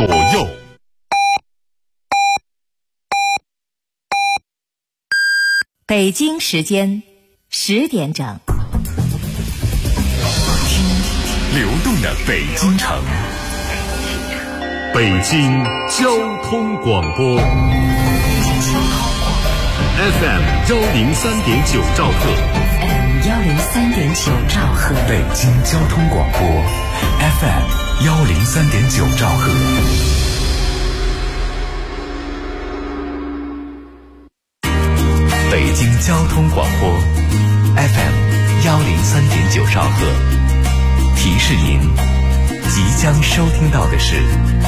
左右。 北京时间10点整， 流动的北京城，北京交通广播 FM 103.9兆赫 103.9兆赫， 北京交通广播 FM 103.9兆赫。北京交通广播 FM 103.9兆赫，提示您即将收听到的是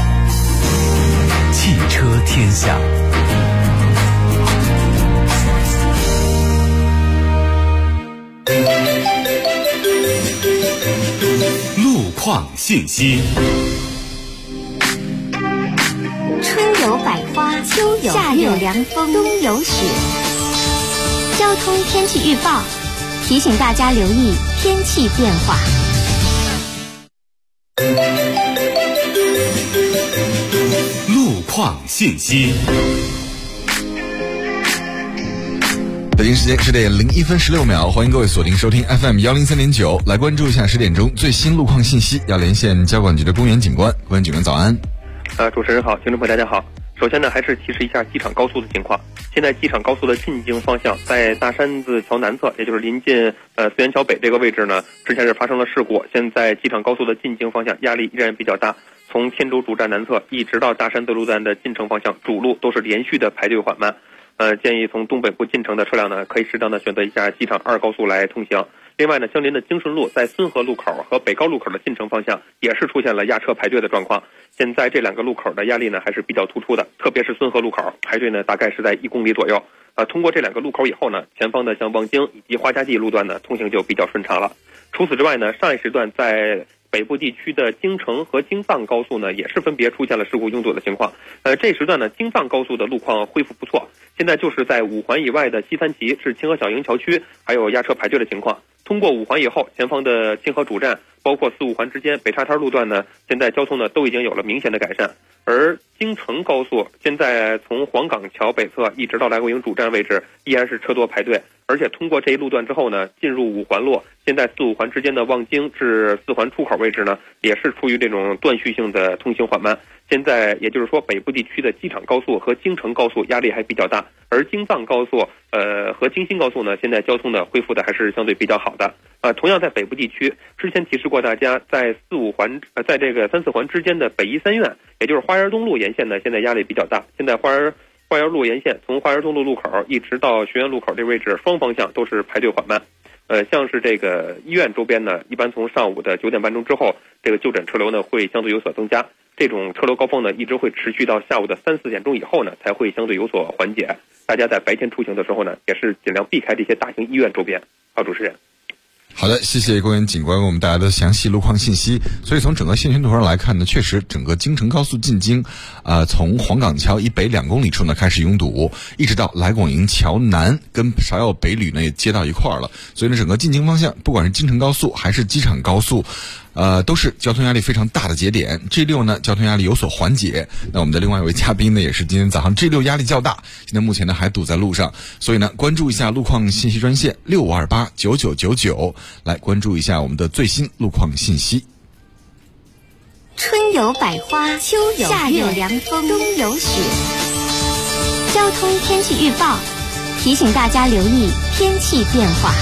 汽车天下。路况信息。 春有百花，秋有夏有凉风，冬有雪。交通天气预报提醒大家留意天气变化。 路况信息。 北京时间10点01分16秒，欢迎各位锁定收听 FM 103.9，来关注一下10点钟最新路况信息。要连线交管局的公园警官，公园警官早安。 主持人好，听众朋友大家好。首先呢，还是提示一下机场高速的情况。现在机场高速的进京方向，在大山子桥南侧，也就是临近思源桥北这个位置呢，之前是发生了事故。现在机场高速的进京方向压力依然比较大，从天州主站南侧一直到大山子路段的进城方向，主路都是连续的排队缓慢。建议从东北部进城的车辆呢，可以适当的选择一下机场2高速来通行。另外呢，相邻的京顺路在孙河路口和北高路口的进城方向也是出现了压车排队的状况。现在这2个路口的压力呢还是比较突出的，特别是孙河路口排队呢大概是在1公里左右。通过这2个路口以后呢，前方的像望京以及花家记路段呢通行就比较顺畅了。除此之外呢，上一时段在北部地区的京承和京藏高速呢也是分别出现了事故拥堵的情况。这时段呢，京藏高速的路况恢复不错，现在就是在5环以外的西三旗至清河小营桥区还有压车排队的情况。通过5环以后，前方的清河主站包括4、5环之间北岔滩路段呢，现在交通呢都已经有了明显的改善。而京承高速现在从黄岗桥北侧一直到来国营主站位置依然是车多排队，而且通过这一路段之后呢，进入5环路，现在4、5环之间的望京至4环出口位置呢，也是处于这种断续性的通行缓慢。现在也就是说，北部地区的机场高速和京承高速压力还比较大，而京藏高速和京新高速呢，现在交通呢恢复的还是相对比较好的。同样在北部地区，之前提示过大家，在4、5环在这个3、4环之间的北医三院，也就是花园东路沿线呢，现在压力比较大。现在花园路沿线从花园东路路口一直到学院路口这位置，双方向都是排队缓慢。像是这个医院周边呢，一般从上午的9点半钟之后，这个就诊车流呢会相对有所增加。这种车流高峰呢，一直会持续到下午的3、4点钟以后呢，才会相对有所缓解。大家在白天出行的时候呢，也是尽量避开这些大型医院周边。好，主持人。 好的，谢谢公园警官为我们带来的详细路况信息。所以从整个线圈图上来看呢，确实整个京承高速进京，从黄岗桥以北2公里处呢开始拥堵，一直到来广营桥南跟芍药北旅呢也接到一块了。所以呢，整个进京方向，不管是京承高速还是机场高速，都是交通压力非常大的节点。G6呢，交通压力有所缓解。那我们的另外一位嘉宾呢，也是今天早上 G6 压力较大，现在目前呢还堵在路上。所以呢，关注一下路况信息专线65289999，来关注一下我们的最新路况信息。 春有百花，秋有夏有凉风，冬有雪。交通天气预报提醒大家留意天气变化。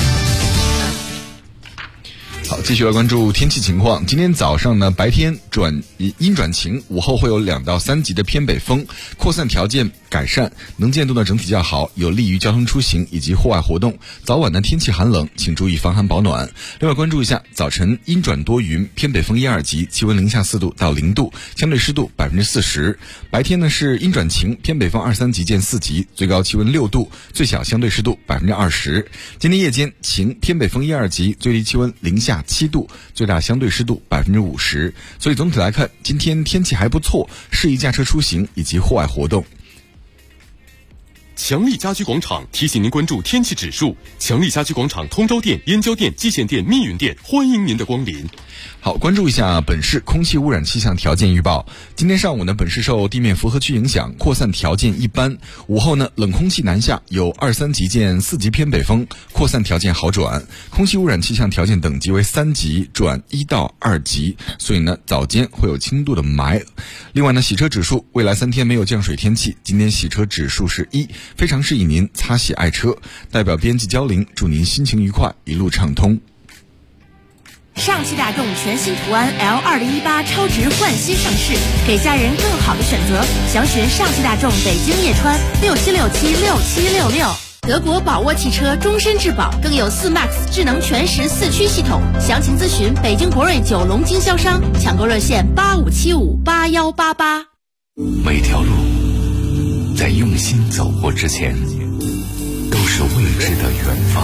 好，继续来关注天气情况。今天早上呢，白天阴转晴，午后会有2到3级的偏北风，扩散条件改善，能见度呢整体较好，有利于交通出行以及户外活动。早晚呢天气寒冷，请注意防寒保暖。另外关注一下，早晨阴转多云，偏北风1、2级，气温零下4度到0度，相对湿度40%。白天呢是阴转晴，偏北风2、3级见4级，最高气温6度，最小相对湿度20%。今天夜间晴，偏北风1、2级，最低气温零下7度，最大相对湿度50%。所以总体来看，今天天气还不错，适宜驾车出行以及户外活动。 强力家居广场提醒您关注天气指数。强力家居广场通州店、燕郊店、蓟县店、密云店，欢迎您的光临。 好，关注一下本市空气污染气象条件预报。今天上午呢，本市受地面符合区影响，扩散条件一般。午后呢，冷空气南下，有2、3级见4级偏北风，扩散条件好转。空气污染气象条件等级为3级转1到2级，所以呢，早间会有轻度的霾。另外呢，洗车指数未来3天没有降水天气，今天洗车指数是1，非常适宜您擦洗爱车。代表编辑焦玲，祝您心情愉快，一路畅通。 上汽大众全新途安 L2018 超值焕新上市，给家人更好的选择。详询上汽大众北京叶川67676766。德国宝沃汽车终身质保，更有4MAX 智能全时4驱系统。详情咨询北京博瑞9龙经销商，抢购热线85758188。 每条路在用心走过之前，都是未知的远方。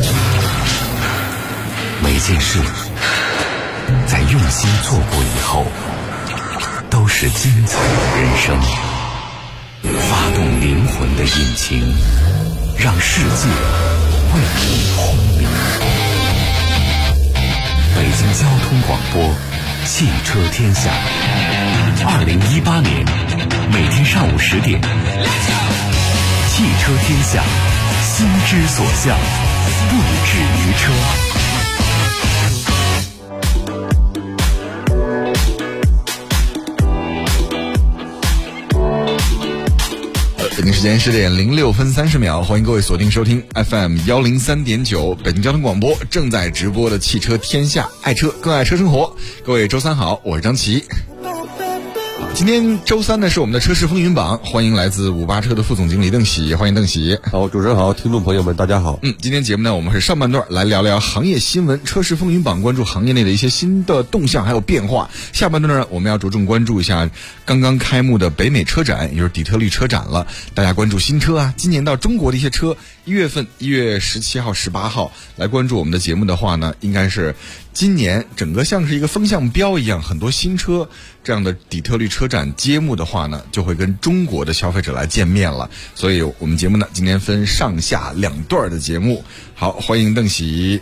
每件事在用心做过以后，都是精彩的人生。发动灵魂的引擎，让世界为你轰鸣。北京交通广播，汽车天下。2018年每天上午10点，汽车天下，心之所向，不止于车。 北京时间10点06分30秒，欢迎各位锁定收听 FM 103.9北京交通广播正在直播的汽车天下，爱车更爱车生活。各位周三好，我是张琪。今天周三呢是我们的车市风云榜，欢迎来自58车的副总经理邓喜，欢迎邓喜。 好，主持人好，听众朋友们大家好。 今天节目呢，我们是上半段来聊聊行业新闻，车市风云榜关注行业内的一些新的动向还有变化。下半段呢，我们要着重关注一下刚刚开幕的北美车展，也就是底特律车展了。大家关注新车啊，今年到中国的一些车，1月份1月17号、18号来关注我们的节目的话呢，应该是今年整个像是一个风向标一样，很多新车这样的底特律车展揭幕的话呢，就会跟中国的消费者来见面了。所以我们节目呢，今天分上下2段的节目。好，欢迎邓喜。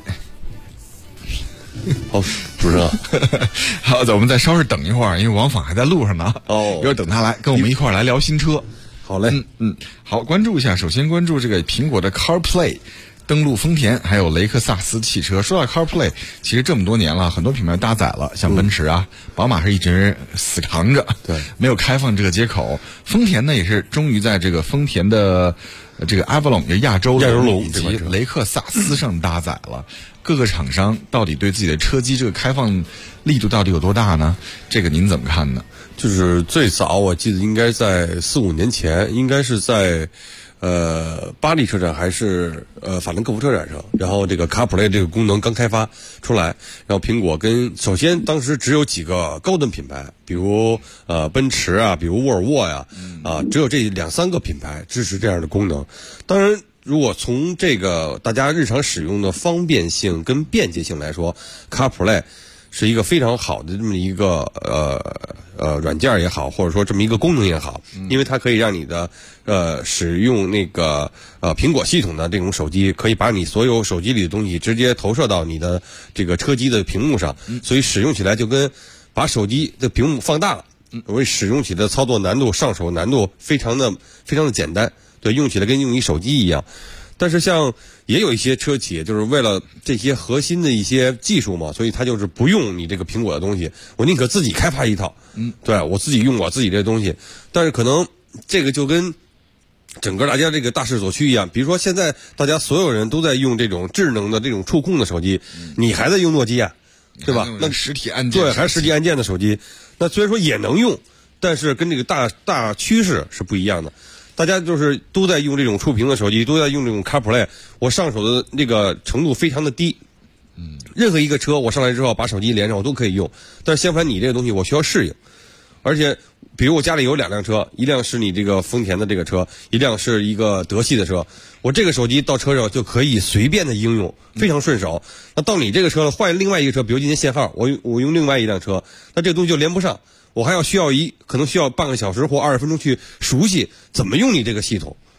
好，主持人好，我们再稍事等一会儿，因为王访还在路上呢。一会儿等他来跟我们一块儿来聊新车。 好嘞， 好，关注一下，首先关注这个苹果的 CarPlay。登陆丰田还有雷克萨斯汽车。说到 CarPlay， 其实这么多年了，很多品牌搭载了，像奔驰啊、宝马是一直死扛着， 对， 没有开放这个接口。丰田呢也是终于在这个丰田的这个 Avalon 也亚洲龙以及雷克萨斯上搭载了。各个厂商到底对自己的车机这个开放力度到底有多大呢？这个您怎么看呢？ 就是最早我记得应该在4、5年前，应该是在巴黎车展还是法兰克福车展上，然后这个 CarPlay 这个功能刚开发出来，然后苹果首先当时只有几个高端品牌，比如奔驰啊，比如沃尔沃呀，只有这2、3个品牌支持这样的功能。当然，如果从这个大家日常使用的方便性跟便捷性来说，CarPlay是一个非常好的这么一个软件也好，或者说这么一个功能也好，因为它可以让你的使用那个苹果系统的这种手机，可以把你所有手机里的东西直接投射到你的这个车机的屏幕上，所以使用起来就跟把手机的屏幕放大了，所以使用起来的操作难度、上手难度非常的简单，对，用起来跟用一手机一样。但是像也有一些车企就是为了这些核心的一些技术嘛，所以他就是不用你这个苹果的东西，我宁可自己开发一套，对，我自己用我自己这东西。但是可能这个就跟整个大家这个大势所趋一样，比如说现在大家所有人都在用这种智能的这种触控的手机，你还在用诺基亚，对吧？那实体按键， 对，还是实体按键的手机，那虽然说也能用，但是跟这个大趋势是不一样的。大家就是都在用这种触屏的手机，都在用这种 CarPlay， 我上手的那个程度非常的低。任何一个车我上来之后把手机连上我都可以用，但是相反你这个东西我需要适应。而且比如我家里有2辆车，一辆是你这个丰田的这个车，一辆是一个德系的车，我这个手机到车上就可以随便的应用，非常顺手。那到你这个车了，换另外一个车，比如今天限号，我用另外一辆车，那这个东西就连不上，我还要可能需要半个小时或20分钟去熟悉怎么用你这个系统。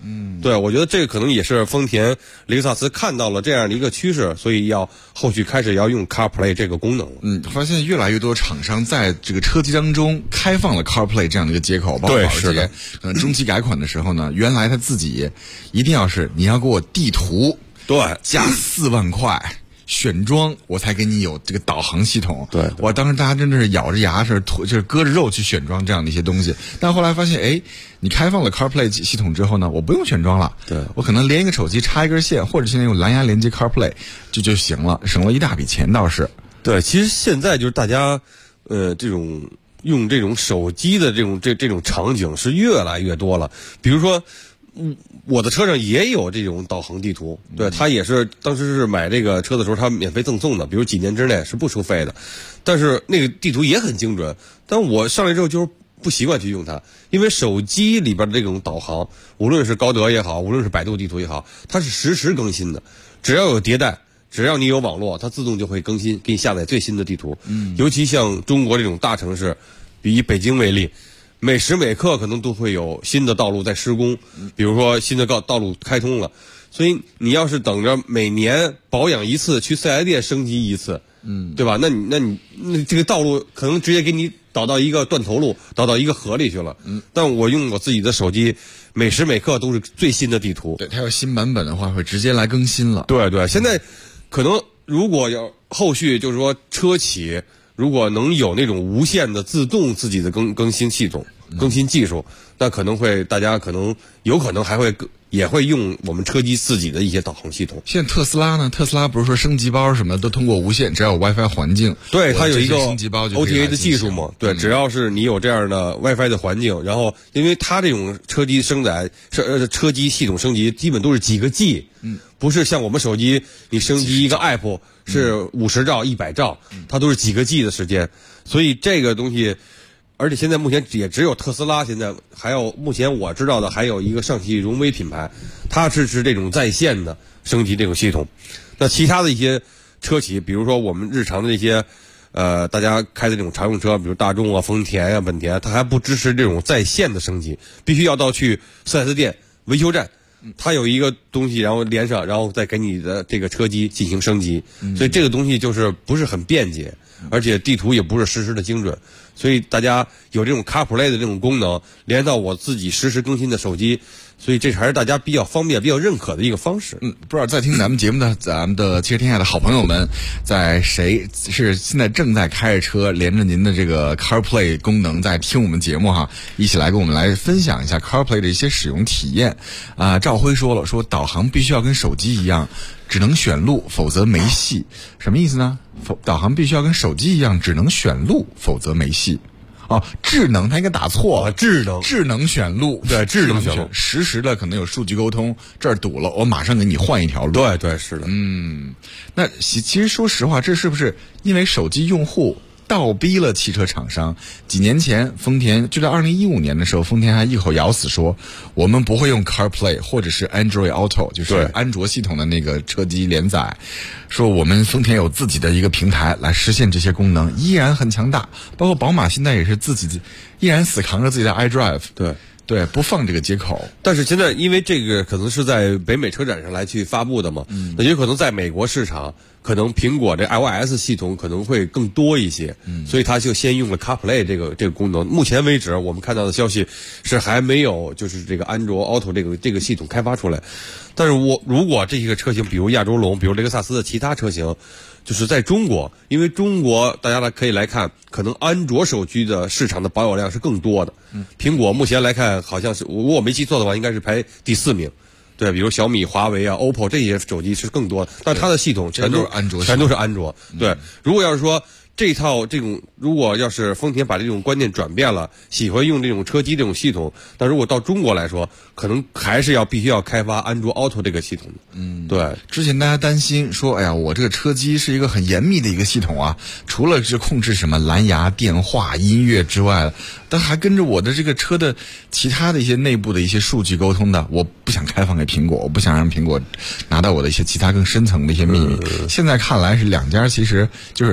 对，我觉得这个可能也是丰田、雷克萨斯看到了这样的一个趋势，所以后续开始要用 CarPlay 这个功能了。 发现越来越多厂商在这个车机当中开放了 CarPlay 这样的一个接口，包括这些中期改款的时候呢，原来他自己一定要是你要给我地图， 对， 加4万块。选装我才给你有这个导航系统， 对， 我当时大家真的是咬着牙就是割着肉去选装这样的一些东西，但后来发现，你开放了 CarPlay 系统之后呢，我不用选装了， 对，我可能连一个手机插一根线，或者现在用蓝牙连接 CarPlay 就行了，省了一大笔钱倒是。 对，其实现在就是大家，这种用这种手机的这种场景是越来越多了，比如说。我的车上也有这种导航地图，对，他也是当时是买这个车的时候他免费赠送的，比如几年之内是不收费的，但是那个地图也很精准，但我上来之后就是不习惯去用它，因为手机里边的这种导航，无论是高德也好，无论是百度地图也好，它是实时更新的，只要有迭代，只要你有网络，它自动就会更新，给你下载最新的地图。尤其像中国这种大城市，以北京为例，每时每刻可能都会有新的道路在施工，比如说新的道路开通了，所以你要是等着每年保养一次，去4S店升级一次，对吧？那你这个道路可能直接给你导到一个断头路，导到一个河里去了。但我用我自己的手机，每时每刻都是最新的地图。 对，它有新版本的话，会直接来更新了。 对，现在可能如果要后续就是说车企。如果能有那种无线的自动自己的更新系统、更新技术，那可能会大家有可能也会用我们车机自己的一些导航系统。 现在特斯拉呢？特斯拉不是说升级包什么的都通过无线，只要有 WiFi 环境， 对，它有一个升级包就 OTA 的技术嘛？对，只要是你有这样的 WiFi 的环境，然后因为它这种车机车机系统升级基本都是几个 G，不是像我们手机你升级一个 app 是50兆、100兆，它都是几个 G 的时间，所以这个东西。而且现在目前也只有特斯拉，现在还有目前我知道的还有一个上汽荣威品牌，它支持这种在线的升级这种系统。那其他的一些车企，比如说我们日常的这些大家开的这种常用车，比如大众啊、丰田啊、本田，它还不支持这种在线的升级，必须要到去 4S 店维修站，它有一个东西，然后连上，然后再给你的这个车机进行升级。所以这个东西就是不是很便捷，而且地图也不是实时的精准。所以大家有这种 CarPlay 的这种功能，连到我自己实时更新的手机，所以这还是大家比较方便、比较认可的一个方式。 不知道在听咱们节目的咱们的汽车天下的好朋友们，谁是现在正在开着车，连着您的这个 CarPlay 功能在听我们节目哈，一起来跟我们来分享一下 CarPlay 的一些使用体验。赵辉说了，说导航必须要跟手机一样，只能选路，否则没戏。什么意思呢？导航必须要跟手机一样，只能选路，否则没戏。智能他应该打错了，智能选路，对，智能选路，实时的可能有数据沟通，这儿堵了，我马上给你换一条路。 对，是的。 那其实说实话，这是不是因为手机用户倒逼了汽车厂商？几年前丰田就在2015年的时候，丰田还一口咬死说我们不会用 CarPlay 或者是 Android Auto， 就是安卓系统的那个车机连载，说我们丰田有自己的一个平台来实现这些功能，依然很强大。包括宝马现在也是自己依然死扛着自己的 iDrive， 对，不放这个接口。 但是现在因为这个可能是在北美车展上来去发布的嘛，那有可能在美国市场，可能苹果这 iOS 系统可能会更多一些，所以他就先用了 CarPlay 这个功能。目前为止，我们看到的消息是还没有就是这个安卓 Auto 这个系统开发出来。但是如果这些车型，比如亚洲龙，比如雷克萨斯的其他车型，就是在中国，因为中国大家可以来看，可能安卓手机的市场的保有量是更多的。苹果目前来看，好像是如果我没记错的话，应该是排第4名。对，比如小米、华为啊、OPPO 这些手机是更多的，但它的系统全都是安卓。对，如果要是说这套这种，如果要是丰田把这种观念转变了，喜欢用这种车机这种系统，但如果到中国来说，可能还是必须要开发安卓 Auto 这个系统的。对， 之前大家担心说，哎呀，我这个车机是一个很严密的一个系统啊，除了是控制什么蓝牙、电话、音乐之外，但还跟着我的这个车的其他的一些内部的一些数据沟通的，我不想开放给苹果，我不想让苹果拿到我的一些其他更深层的一些秘密。现在看来是两家其实就是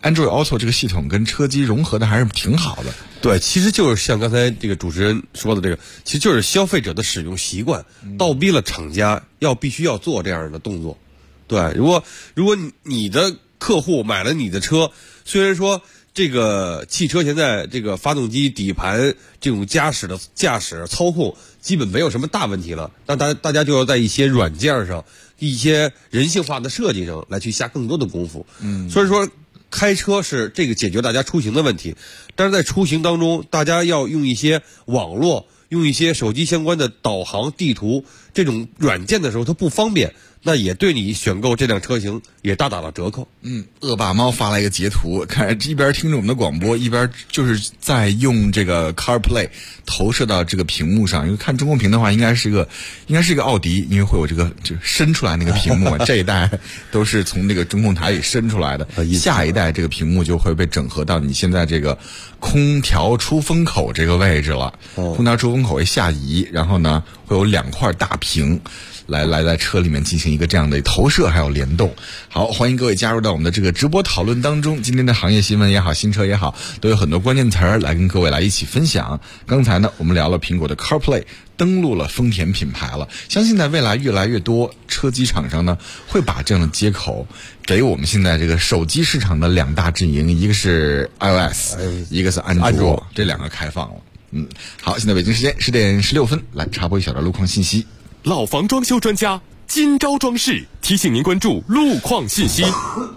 Android Auto 这个系统跟车机融合的还是挺好的。 对，其实就是像刚才这个主持人说的这个，其实就是消费者的使用习惯倒逼了厂家必须要做这样的动作。对，如果你的客户买了你的车，虽然说这个汽车现在这个发动机、底盘这种驾驶操控基本没有什么大问题了，但大家就要在一些软件上、一些人性化的设计上来去下更多的功夫。所以说开车是这个解决大家出行的问题，但是在出行当中，大家要用一些网络、用一些手机相关的导航、地图这种软件的时候，它不方便。那也对你选购这辆车型也大打了折扣。 恶霸猫发来一个截图，看一边听着我们的广播，一边就是在用这个 CarPlay 投射到这个屏幕上。因为看中控屏的话，应该是一个奥迪，因为会有这个就伸出来那个屏幕，这一代都是从这个中控台里伸出来的。下一代这个屏幕就会被整合到你现在这个空调出风口这个位置了。空调出风口会下移，然后呢会有2块大屏。来在车里面进行一个这样的投射还有联动。好，欢迎各位加入到我们的这个直播讨论当中。今天的行业新闻也好，新车也好，都有很多关键词儿来跟各位来一起分享。刚才呢我们聊了苹果的 CarPlay 登陆了丰田品牌了，相信在未来越来越多车机厂商呢会把这样的接口给我们现在这个手机市场的2大阵营，一个是 iOS， 一个是安卓，这2个开放了。好，现在北京时间10点16分，来插播一小段路况信息。 老房装修专家金招装饰提醒您关注路况信息。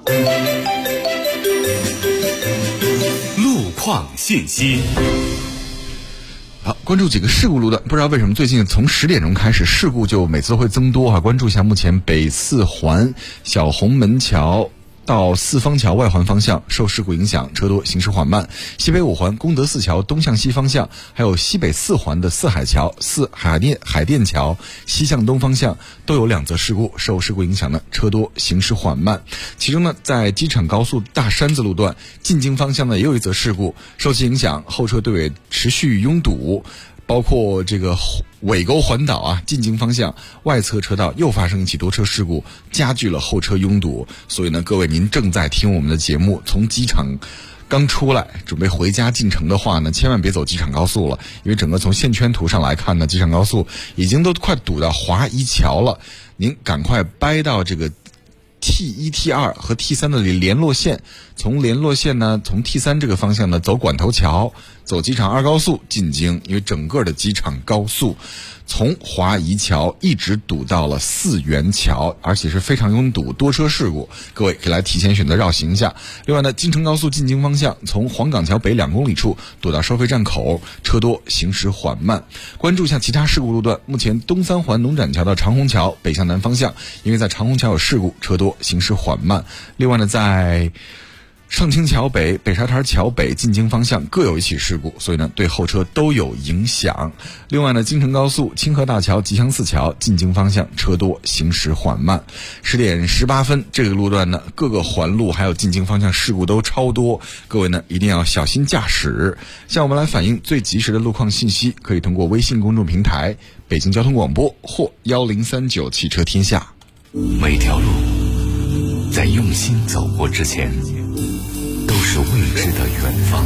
路况信息。 好，关注几个事故路段。不知道为什么最近从10点钟开始事故就每次会增多啊。关注一下目前北4环小红门桥到四方桥外环方向受事故影响，车多，行驶缓慢。西北5环功德寺桥东向西方向，还有西北4环的四海桥、海淀桥西向东方向都有2则事故，受事故影响呢，车多，行驶缓慢。其中呢，在机场高速大山子路段进京方向呢，也有1则事故，受其影响，后车队尾持续拥堵。包括这个尾沟环岛啊，进京方向外侧车道又发生一起多车事故，加剧了后车拥堵。所以呢，各位您正在听我们的节目，从机场刚出来准备回家进城的话呢，千万别走机场高速了，因为整个从线圈图上来看呢，机场高速已经都快堵到华谊桥了。您赶快掰到这个T1、T2 和 T3 的联络线，从联络线呢，从 T3 这个方向呢走管头桥，走机场2高速进京，因为整个的机场高速从华谊桥一直堵到了4元桥，而且是非常拥堵，多车事故，各位可以来提前选择绕行一下。另外呢，京承高速进京方向从黄岗桥北2公里处堵到收费站口，车多，行驶缓慢。关注一下其他事故路段，目前东3环农展桥到长虹桥北向南方向，因为在长虹桥有事故，车多，行驶缓慢。另外呢，在上清桥北、北沙滩桥北进京方向各有1起事故，所以呢对后车都有影响。另外呢，京承高速清河大桥、吉祥寺桥进京方向车多，行驶缓慢。10点18分，这个路段呢各个环路还有进京方向事故都超多，各位呢一定要小心驾驶。向我们来反映最及时的路况信息，可以通过微信公众平台北京交通广播或1039汽车天下。 每条路在用心走过之前都是未知的远方，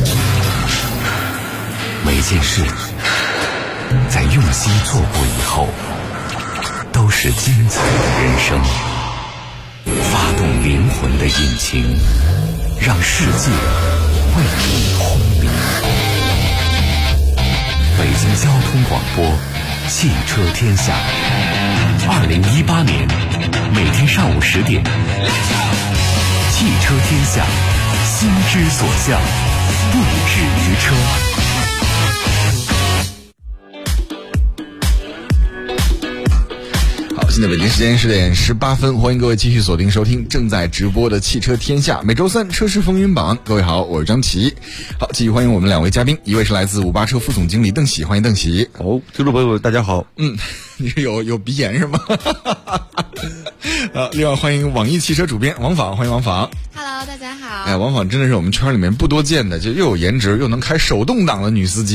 每件事在用心做过以后都是精彩的人生。发动灵魂的引擎，让世界为你轰鸣。北京交通广播汽车天下，2018年每天上午10点，汽车天下，心之所向，不止于车。 现在北京时间10点18分，欢迎各位继续锁定收听正在直播的汽车天下，每周3车市风云榜。各位好，我是张琪。好，继续欢迎我们2位嘉宾，一位是来自58车副总经理邓喜，欢迎邓喜。 哦，听众朋友们大家好。 你是有鼻炎是吗？另外欢迎网易汽车主编王昉，欢迎王昉。 Hello， 大家好。 王昉真的是我们圈里面不多见的，就又有颜值又能开手动挡的女司机。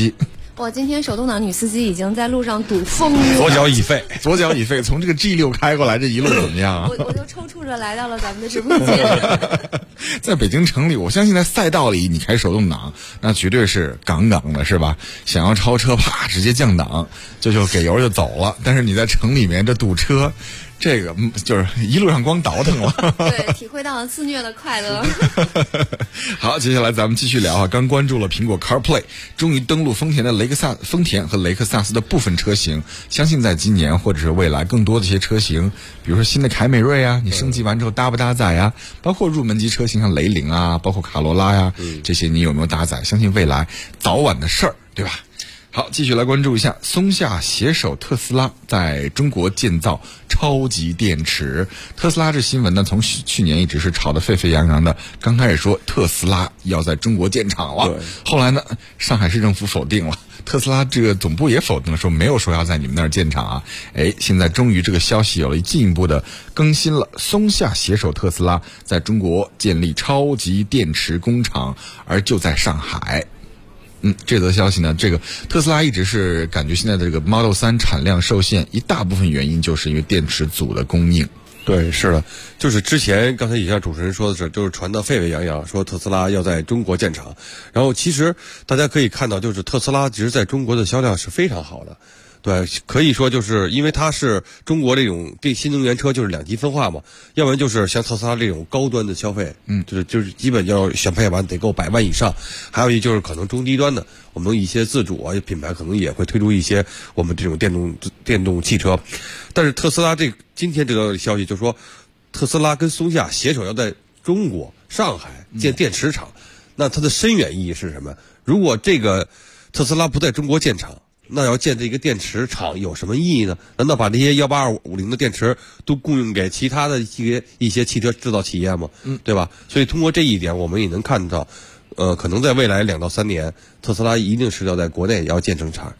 哇，今天手动挡女司机已经在路上堵疯了， 左脚已废， 左脚已废。从这个 G6 开过来，这一路怎么样啊？ 我就抽搐着来到了咱们的直播间。 在北京城里，我相信在赛道里你开手动挡，那绝对是杠杠的，是吧？想要超车，啪，直接降档，就给油就走了。但是你在城里面这堵车，这个就是一路上光倒腾了。 对，体会到了自虐的快乐。 好，接下来咱们继续聊啊。刚关注了苹果 CarPlay 终于登陆丰田和雷克萨斯的部分车型，相信在今年或者是未来更多的一些车型，比如说新的凯美瑞啊，你升级完之后搭不搭载啊？包括入门级车型像雷凌啊，包括卡罗拉呀，这些你有没有搭载？相信未来早晚的事儿，对吧？好，继续来关注一下，松下携手特斯拉在中国建造超级电池。特斯拉这新闻呢，从去年一直是炒得沸沸扬扬的。刚开始说特斯拉要在中国建厂了，后来呢，上海市政府否定了，特斯拉这个总部也否定了，说没有说要在你们那儿建厂啊。现在终于这个消息有了进一步的更新了，松下携手特斯拉在中国建立超级电池工厂，而就在上海。这则消息呢，这个特斯拉一直是感觉现在的这个 Model 3产量受限，一大部分原因就是因为电池组的供应。 对，是的，就是之前刚才以上主持人说的是，就是传得沸沸扬扬，说特斯拉要在中国建厂。然后其实大家可以看到，就是特斯拉其实在中国的销量是非常好的。对，可以说就是因为它是中国这种新能源车就是两极分化嘛，要不然就是像特斯拉这种高端的消费，就是基本要选配完得够100万以上，还有一就是可能中低端的，我们一些自主啊品牌可能也会推出一些我们这种电动汽车，但是特斯拉今天这个消息就说，特斯拉跟松下携手要在中国上海建电池厂，那它的深远意义是什么？如果这个特斯拉不在中国建厂，那要建这个电池厂有什么意义呢？难道把这些18250的电池都供应给其他的一些汽车制造企业吗？对吧？所以通过这一点，我们也能看到，可能在未来2到3年，特斯拉一定是要在国内要建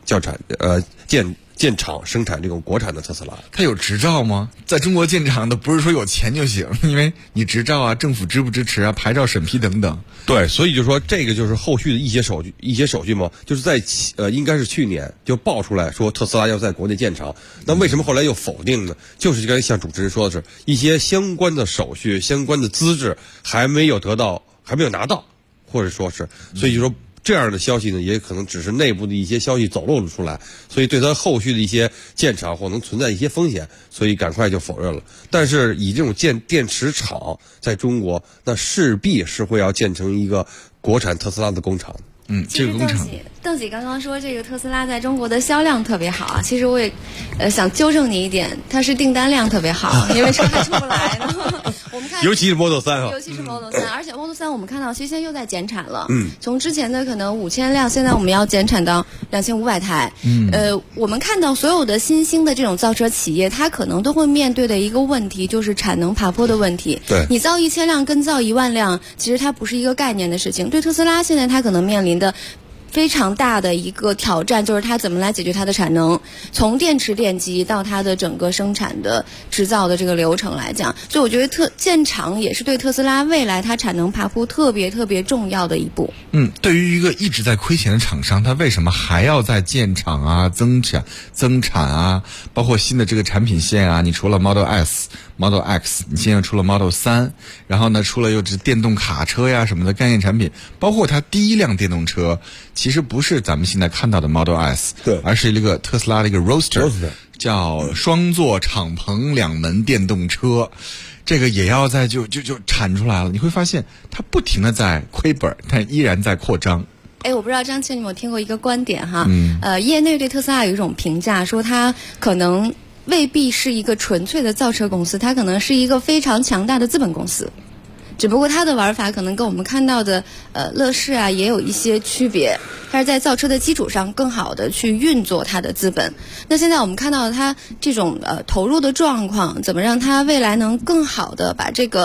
厂生产这种国产的特斯拉。 它有执照吗？在中国建厂的不是说有钱就行，因为你执照啊，政府支不支持啊，牌照审批等等。 对，所以就说这个就是后续的一些手续嘛，就是在应该是去年就爆出来说特斯拉要在国内建厂，那为什么后来又否定呢？就是刚才像主持人说的是，一些相关的手续、相关的资质还没有拿到，或者说是，所以就说。这样的消息呢，也可能只是内部的一些消息走漏了出来，所以对它后续的一些建厂或能存在一些风险，所以赶快就否认了。但是以这种建电池厂在中国，那势必是会要建成一个国产特斯拉的工厂。 这个工厂，邓喜刚刚说这个特斯拉在中国的销量特别好啊，其实我也想纠正你一点，它是订单量特别好，因为车还出不来呢。我们看， 尤其是 Model 3 尤其是 Model 3，而且 Model 3我们看到其实现在又在减产了。从之前的可能5000辆，现在我们要减产到2500台。我们看到所有的新兴的这种造车企业，它可能都会面对的一个问题就是产能爬坡的问题。 对， 你造1000辆跟造1万辆，其实它不是一个概念的事情。对特斯拉现在它可能面临的非常大的一个挑战就是它怎么来解决它的产能，从电池电机到它的整个生产的制造的这个流程来讲，所以我觉得建厂也是对特斯拉未来它产能爬坡特别特别重要的一步。 对于一个一直在亏钱的厂商，他为什么还要在建厂啊、增产啊，包括新的这个产品线啊？你除了 Model S、Model X， 你现在出了 Model 3，然后呢，出了又是电动卡车呀什么的概念产品，包括它第一辆电动车。其实不是咱们现在看到的 Model S， 对， 而是一个特斯拉的一个 Roadster， 叫双座敞篷2门电动车，这个也要在就产出来了。你会发现它不停的在亏本，但依然在扩张。 我不知道张倩你有没有听过一个观点哈，业内对特斯拉有一种评价，说它可能未必是一个纯粹的造车公司，它可能是一个非常强大的资本公司。只不过它的玩法可能跟我们看到的乐视啊也有一些区别，它是在造车的基础上更好的去运作它的资本。那现在我们看到它这种投入的状况，怎么让它未来能更好的把这个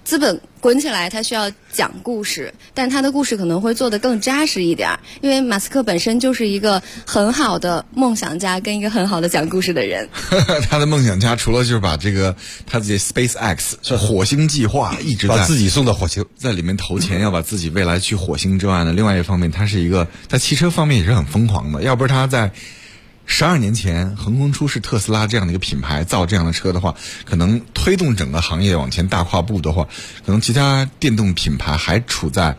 资本滚起来，它需要讲故事，但他的故事可能会做得更扎实一点，因为马斯克本身就是一个很好的梦想家跟一个很好的讲故事的人。 他的梦想家除了就是把这个他自己 SpaceX 火星计划一直把自己送到火星， 在里面投钱，要把自己未来去火星之外呢，另外一方面他是一个在汽车方面也是很疯狂的，要不是他在12年前横空出世特斯拉这样的一个品牌造这样的车的话，可能推动整个行业往前大跨步的话，可能其他电动品牌还处在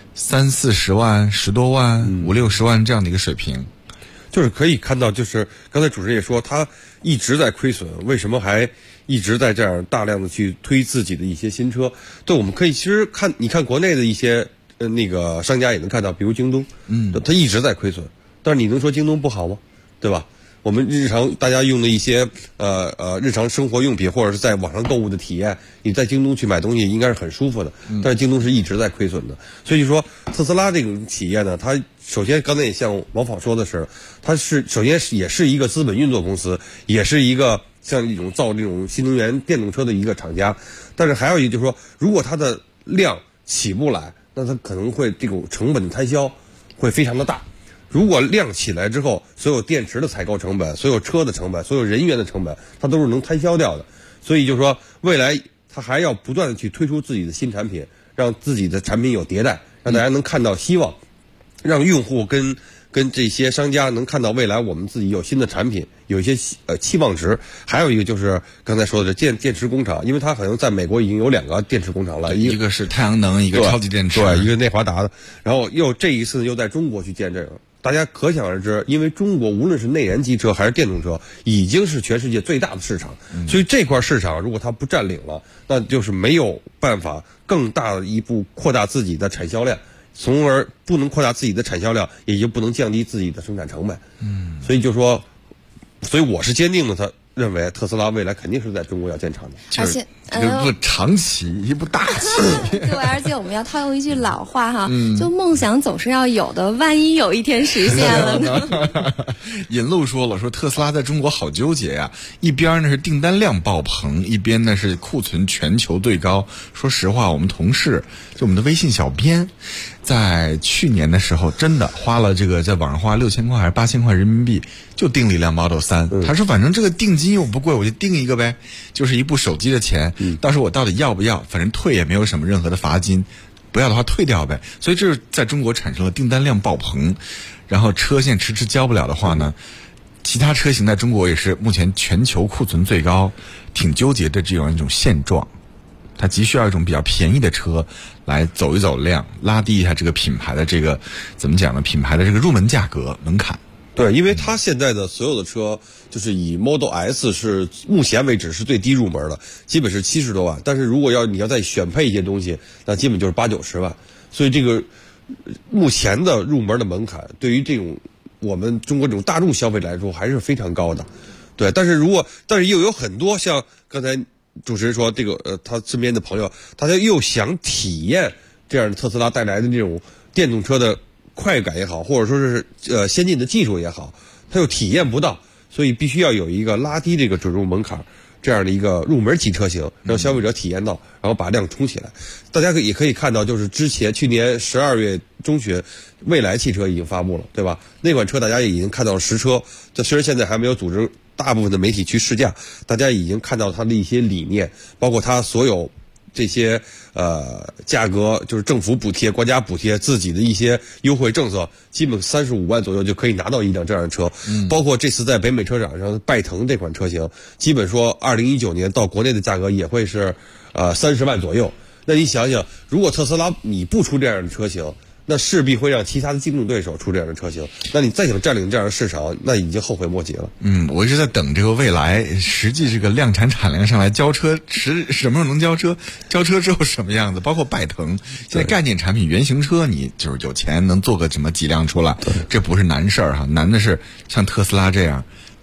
30-40万、10多万、50-60万这样的一个水平。 就是可以看到，就是刚才主持人也说，他一直在亏损，为什么还一直在这样大量的去推自己的一些新车？对，我们可以其实看，你看国内的一些那个商家也能看到，比如京东，他一直在亏损，但是你能说京东不好吗？对吧？我们日常大家用的一些日常生活用品，或者是在网上购物的体验，你在京东去买东西应该是很舒服的，但是京东是一直在亏损的。所以就说特斯拉这种企业呢，它首先刚才也像王访说的是，它是首先也是一个资本运作公司，也是一个像一种造这种新能源电动车的一个厂家，但是还有一个就是说，如果它的量起不来，那它可能会这种成本的摊销会非常的大。如果量起来之后，所有电池的采购成本、所有车的成本、所有人员的成本，它都是能摊销掉的。所以就是说，未来它还要不断的去推出自己的新产品，让自己的产品有迭代，让大家能看到希望，让用户跟这些商家能看到未来我们自己有新的产品，有一些期望值。还有一个就是刚才说的电池工厂，因为它好像在美国已经有2个电池工厂了， 一个是太阳能，一个超级电池， 对，一个内华达的，然后这一次又在中国去建这个。大家可想而知，因为中国无论是内燃机车还是电动车，已经是全世界最大的市场，所以这块市场如果它不占领了，那就是没有办法更大的一步扩大自己的产销量，从而不能扩大自己的产销量，也就不能降低自己的生产成本。所以就说，所以我是坚定的认为特斯拉未来肯定是在中国要建厂的， 而且一部长旗，一部大旗。 对，而且我们要套用一句老话哈，就梦想总是要有的，万一有一天实现了呢？ 尹路说了，说特斯拉在中国好纠结呀，一边呢是订单量爆棚，一边呢是库存全球最高。说实话，我们同事就我们的微信小编，在去年的时候真的花了这个在网上花6000块还是8000块人民币，就订了一辆 Model 3。他说反正这个定金又不贵，我就订一个呗，就是一部手机的钱。到时候我到底要不要，反正退也没有什么任何的罚金，不要的话退掉呗。所以这是在中国产生了订单量爆棚，然后车现在迟迟交不了的话呢，其他车型在中国也是目前全球库存最高，挺纠结的这样一种现状。它急需要一种比较便宜的车来走一走量，拉低一下这个品牌的这个怎么讲呢？品牌的这个入门价格门槛。 对，因为它现在的所有的车，就是以 Model S 是目前为止是最低入门的，基本是70多万。但是如果你要再选配一些东西，那基本就是80-90万。所以这个目前的入门的门槛，对于这种我们中国这种大众消费来说还是非常高的。对，但是又有很多像刚才主持人说这个他身边的朋友，他又想体验这样的特斯拉带来的这种电动车的快感也好，或者说是先进的技术也好，他又体验不到，所以必须要有一个拉低这个准入门槛这样的一个入门级车型，让消费者体验到，然后把量冲起来。大家也可以看到，就是去年12月中旬，蔚来汽车已经发布了，对吧？那款车大家也已经看到了实车，这虽然现在还没有组织大部分的媒体去试驾，大家已经看到它的一些理念，包括它所有这些价格，就是政府补贴、国家补贴、自己的一些优惠政策，基本35万左右就可以拿到一辆这样的车。包括这次在北美车展上，拜腾这款车型，基本说2019年到国内的价格也会是30万左右。那你想想，如果特斯拉你不出这样的车型，那势必会让其他的竞争对手出这样的车型，那你再想占领这样的市场，那已经后悔莫及了。 我一直在等这个未来实际这个量产产量上来交车，什么时候能交车？交车之后什么样子？包括拜腾现在概念产品原型车，你就是有钱能做个什么几辆出来，这不是难事儿哈，难的是像特斯拉这样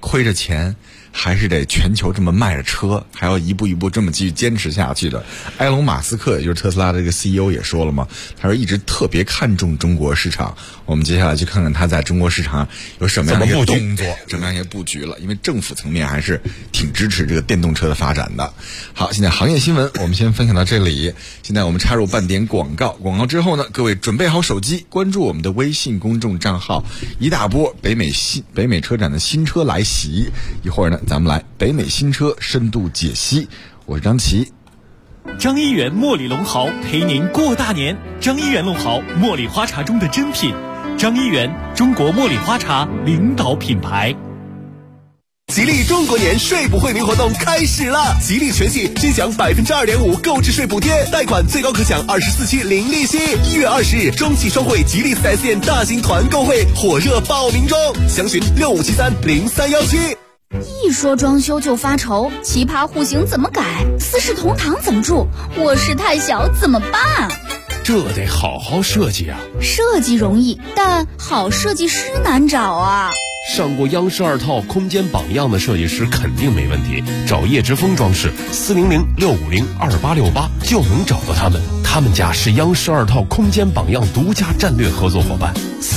亏着钱，还是得全球这么卖着车，还要一步一步这么继续坚持下去的。埃隆·马斯克也就是特斯拉的这个 CEO 也说了嘛，他说一直特别看重中国市场。我们接下来去看看他在中国市场有什么样的一个动作，什么样一些布局了。因为政府层面还是挺支持这个电动车的发展的。好，现在行业新闻我们先分享到这里。现在我们插入半点广告，广告之后呢，各位准备好手机，关注我们的微信公众账号，一大波北美车展的新车来袭。一会儿呢，咱们来北美新车深度解析。我是张琪。 张一元茉莉龙豪陪您过大年。张一元龙豪，茉莉花茶中的珍品。张一元，中国茉莉花茶领导品牌。 吉利中国年税补惠民活动开始了，吉利全系均享2.5%购置税补贴，贷款最高可享24期零利息。1月20日，中汽双汇吉利4S店大型团购会火热报名中，详询65730317。 一说装修就发愁，奇葩户型怎么改？四世同堂怎么住？卧室太小怎么办？ 这得好好设计啊！ 设计容易，但好设计师难找啊。 上过央视2套空间榜样的设计师肯定没问题，找叶之峰装饰400-650-2868就能找到他们。他们家是央视2套空间榜样独家战略合作伙伴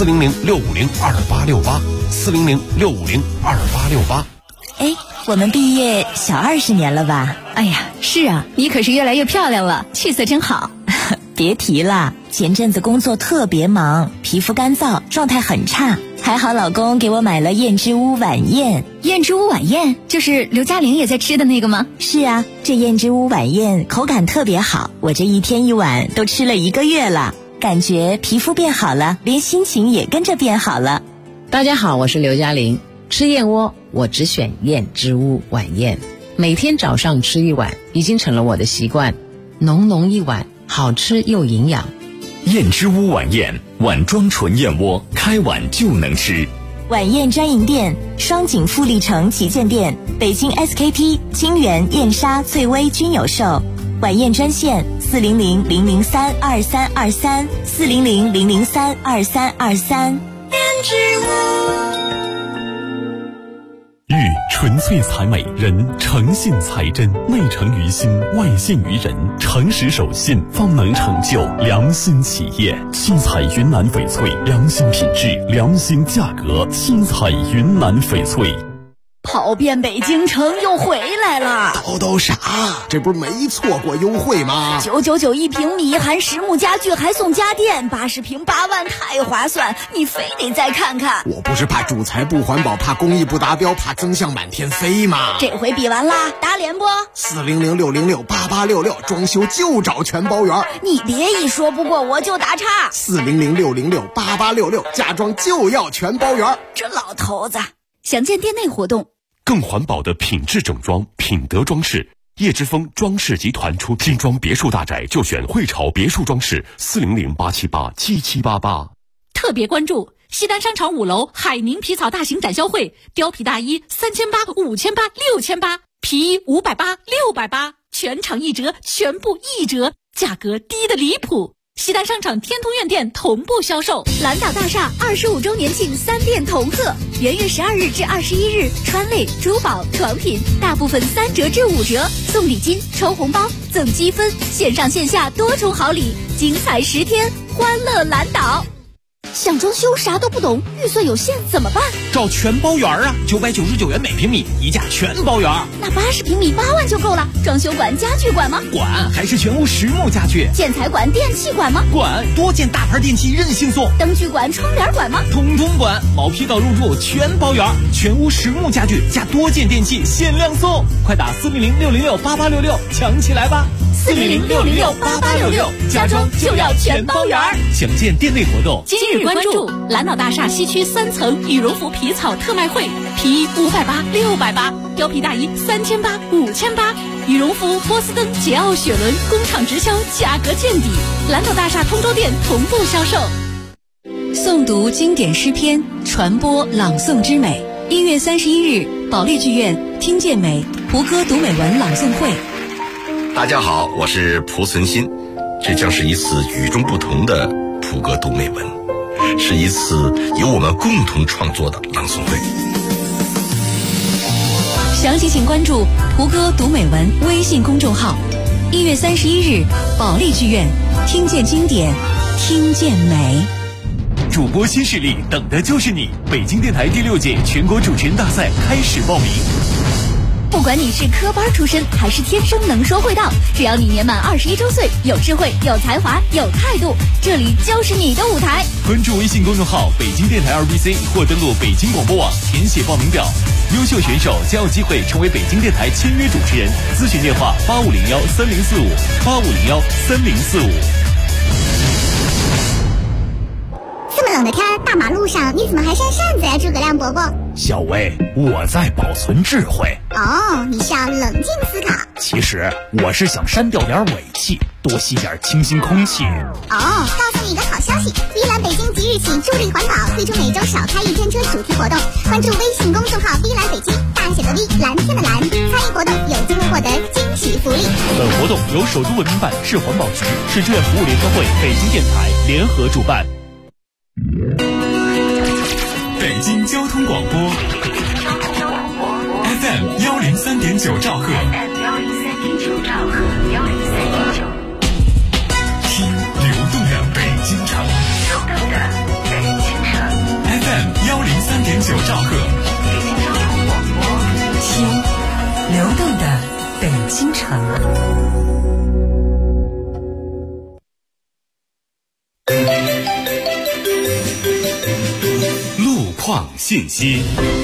，400-650-2868，400-650-2868。 哎，我们毕业小20年了吧？ 哎呀，是啊，你可是越来越漂亮了，气色真好。 别提了，前阵子工作特别忙，皮肤干燥，状态很差。还好老公给我买了燕之屋晚宴。 燕之屋晚宴就是刘嘉玲也在吃的那个吗？ 是啊，这燕之屋晚宴口感特别好，我这一天一碗都吃了1个月了，感觉皮肤变好了，连心情也跟着变好了。 大家好，我是刘嘉玲。吃燕窝我只选燕之屋晚宴，每天早上吃1碗已经成了我的习惯，浓浓一碗，好吃又营养。 燕之屋晚宴，碗装纯燕窝，开碗就能吃。 晚宴专营店：双井富力城旗舰店、北京 SKP、清源、燕莎、翠微均有售。晚宴专线400-003-2323，400-003-2323。 燕之屋。玉纯粹采美，人诚信才真，内诚于心，外现于人，诚实守信方能成就良心企业。七彩云南翡翠，良心品质，良心价格。七彩云南翡翠。 跑遍北京城又回来了， 都傻，这不是没错过优惠吗 ？999一平米，含实木家具还送家电，80平8万，太划算！你非得再看看。 我不是怕主材不环保，怕工艺不达标，怕增项满天飞吗？ 这回比完啦，打脸不 ？400-606-8866，装修就找全包圆。 你别一说不过我就打岔。 400-606-8866，家装就要全包圆。 这老头子，详见店内活动。 更环保的品质整装，品德装饰。叶之峰装饰集团出新装别墅大宅就选汇潮别墅装饰，400-878-7788。 特别关注西单商场5楼海宁皮草大型展销会，貂皮大衣3800、5800、6800，皮衣580、680，全场1折，全部1折，价格低得离谱。西单商场天通苑店同步销售。 蓝岛大厦25周年庆3店同贺，元月12日至21日，川类、珠宝、床品大部分3折至5折，送礼金、抽红包、赠积分，线上线下多重好礼，精彩10天，欢乐蓝岛。想装修啥都不懂，预算有限怎么办？ 找全包圆啊，999元每平米，一价全包圆。 那80平米8万就够了。装修管、家具管吗？ 管，还是全屋实木家具。 建材管、电器管吗？ 管，多件大牌电器任性送。 灯具管、窗帘管吗？ 通通管，毛坯到入住全包圆，全屋实木家具加多件电器限量送。快打400-606-8866抢起来吧 ！400-606-8866，家装就要全包圆。 详见店内活动。 今日关注蓝岛大厦西区3层羽绒服皮草特卖会，皮衣580、680，貂皮大衣3800、5800，羽绒服、波司登、捷奥雪伦工厂直销，价格见底。蓝岛大厦通州店同步销售。 诵读经典诗篇，传播朗诵之美。1月31日，保利剧院听见美蒲歌读美文朗诵会。 大家好，我是蒲存昕，这将是一次与众不同的蒲歌读美文，是一次由我们共同创作的朗诵会。 详细请关注蒲哥读美文微信公众号。1月31日，保利剧院，听见经典，听见美。 主播新势力，等的就是你！北京电台第6届全国主持人大赛开始报名。 不管你是科班出身还是天生能说会道，只要你年满21周岁，有智慧、有才华、有态度，这里就是你的舞台。 关注微信公众号北京电台2BC 或登录北京广播网填写报名表，优秀选手将有机会成为北京电台签约主持人。咨询电话85013045，85013045。 这么冷的天，大马路上你怎么还扇扇子呀，诸葛亮伯伯？ 小薇，我在保存智慧。 哦，你是要冷静思考。 其实我是想删掉点尾气，多吸点清新空气。 哦，告诉你一个好消息，碧蓝北京即日起助力环保，推出每周少开1天车主题活动。关注微信公众号碧蓝北京，大写的 V， 蓝天的蓝，参与活动有机会获得惊喜福利。 本活动由首都文明办、市环保局、市志愿服务联合会、北京电台联合主办。 北京交通广播 FM 103.9兆赫，听流动的北京城，FM 103.9兆赫， 听流动的北京城。 况信息。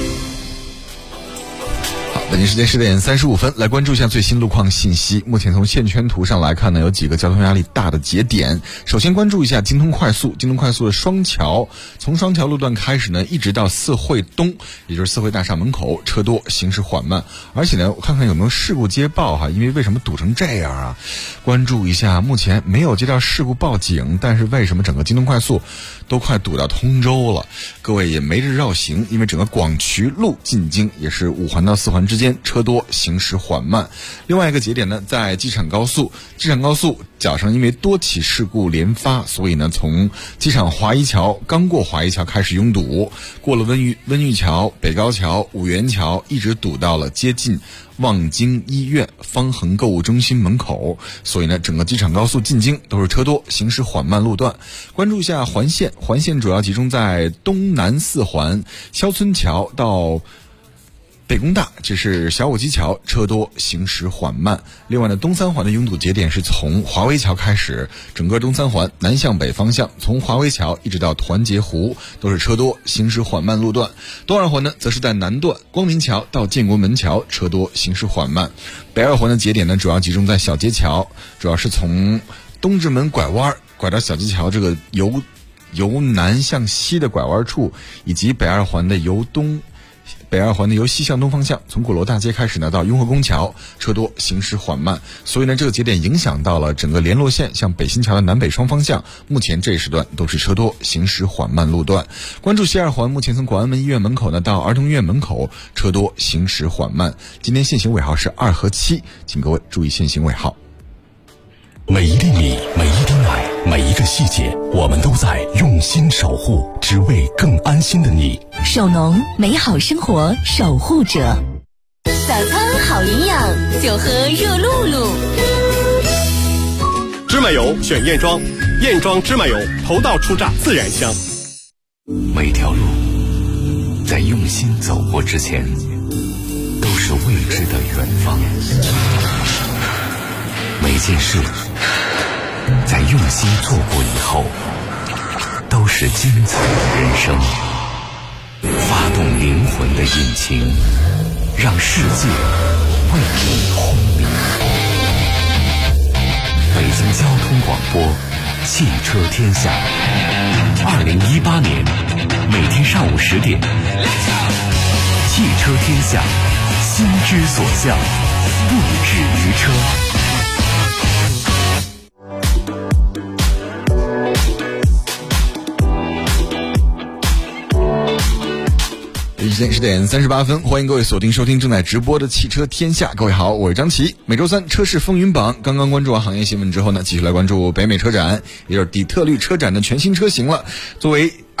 北京时间10点35分，来关注一下最新路况信息。目前从线圈图上来看呢，有几个交通压力大的节点。首先关注一下京通快速的双桥，从双桥路段开始呢，一直到四惠东，也就是四惠大厦门口，车多，行驶缓慢。而且呢，我看看有没有事故接报哈，因为为什么堵成这样啊？关注一下，目前没有接到事故报警，但是为什么整个京通快速都快堵到通州了？各位也没日绕行，因为整个广渠路进京也是5环到4环之间车多，行驶缓慢。另外一个节点呢，在机场高速脚上因为多起事故连发，所以呢，从机场华一桥刚过华一桥开始拥堵，过了温榆桥、北高桥、五元桥，一直堵到了接近望京医院方恒购物中心门口，所以呢，整个机场高速进京都是车多，行驶缓慢路段。关注一下环线主要集中在东南4环肖村桥到北工大，这是小武基桥，车多，行驶缓慢。另外呢，东3环的拥堵节点是从华威桥开始，整个东3环南向北方向，从华威桥一直到团结湖都是车多，行驶缓慢路段。东2环呢，则是在南段光明桥到建国门桥，车多，行驶缓慢。北2环的节点呢，主要集中在小街桥，主要是从东直门拐弯拐到小街桥这个由南向西的拐弯处，以及北2环的由西向东方向，从鼓楼大街开始呢到雍和宫桥，车多，行驶缓慢。所以呢，这个节点影响到了整个联络线向北新桥的南北双方向，目前这一时段都是车多，行驶缓慢路段。关注西2环，目前从广安门医院门口呢到儿童医院门口，车多，行驶缓慢。今天限行尾号是2和7，请各位注意限行尾号。 每一粒米，每一滴奶，每一个细节，我们都在用心守护，只为更安心的你。 手农，美好生活守护者。 早餐好营养，就喝热露露。 芝麻油选燕庄，燕庄芝麻油头道出榨，自然香。 每条路在用心走过之前，都是未知的远方。每件事在用心做过以后，都是精彩的人生。发动灵魂的引擎，让世界为你轰鸣。北京交通广播，汽车天下。2018年每天上午10点，汽车天下，心之所向，不止于车。 时间10点38分，欢迎各位锁定收听正在直播的汽车天下。各位好，我是张琪。每周三车市风云榜刚刚关注完行业新闻之后呢，继续来关注北美车展，也就是底特律车展的全新车型了。作为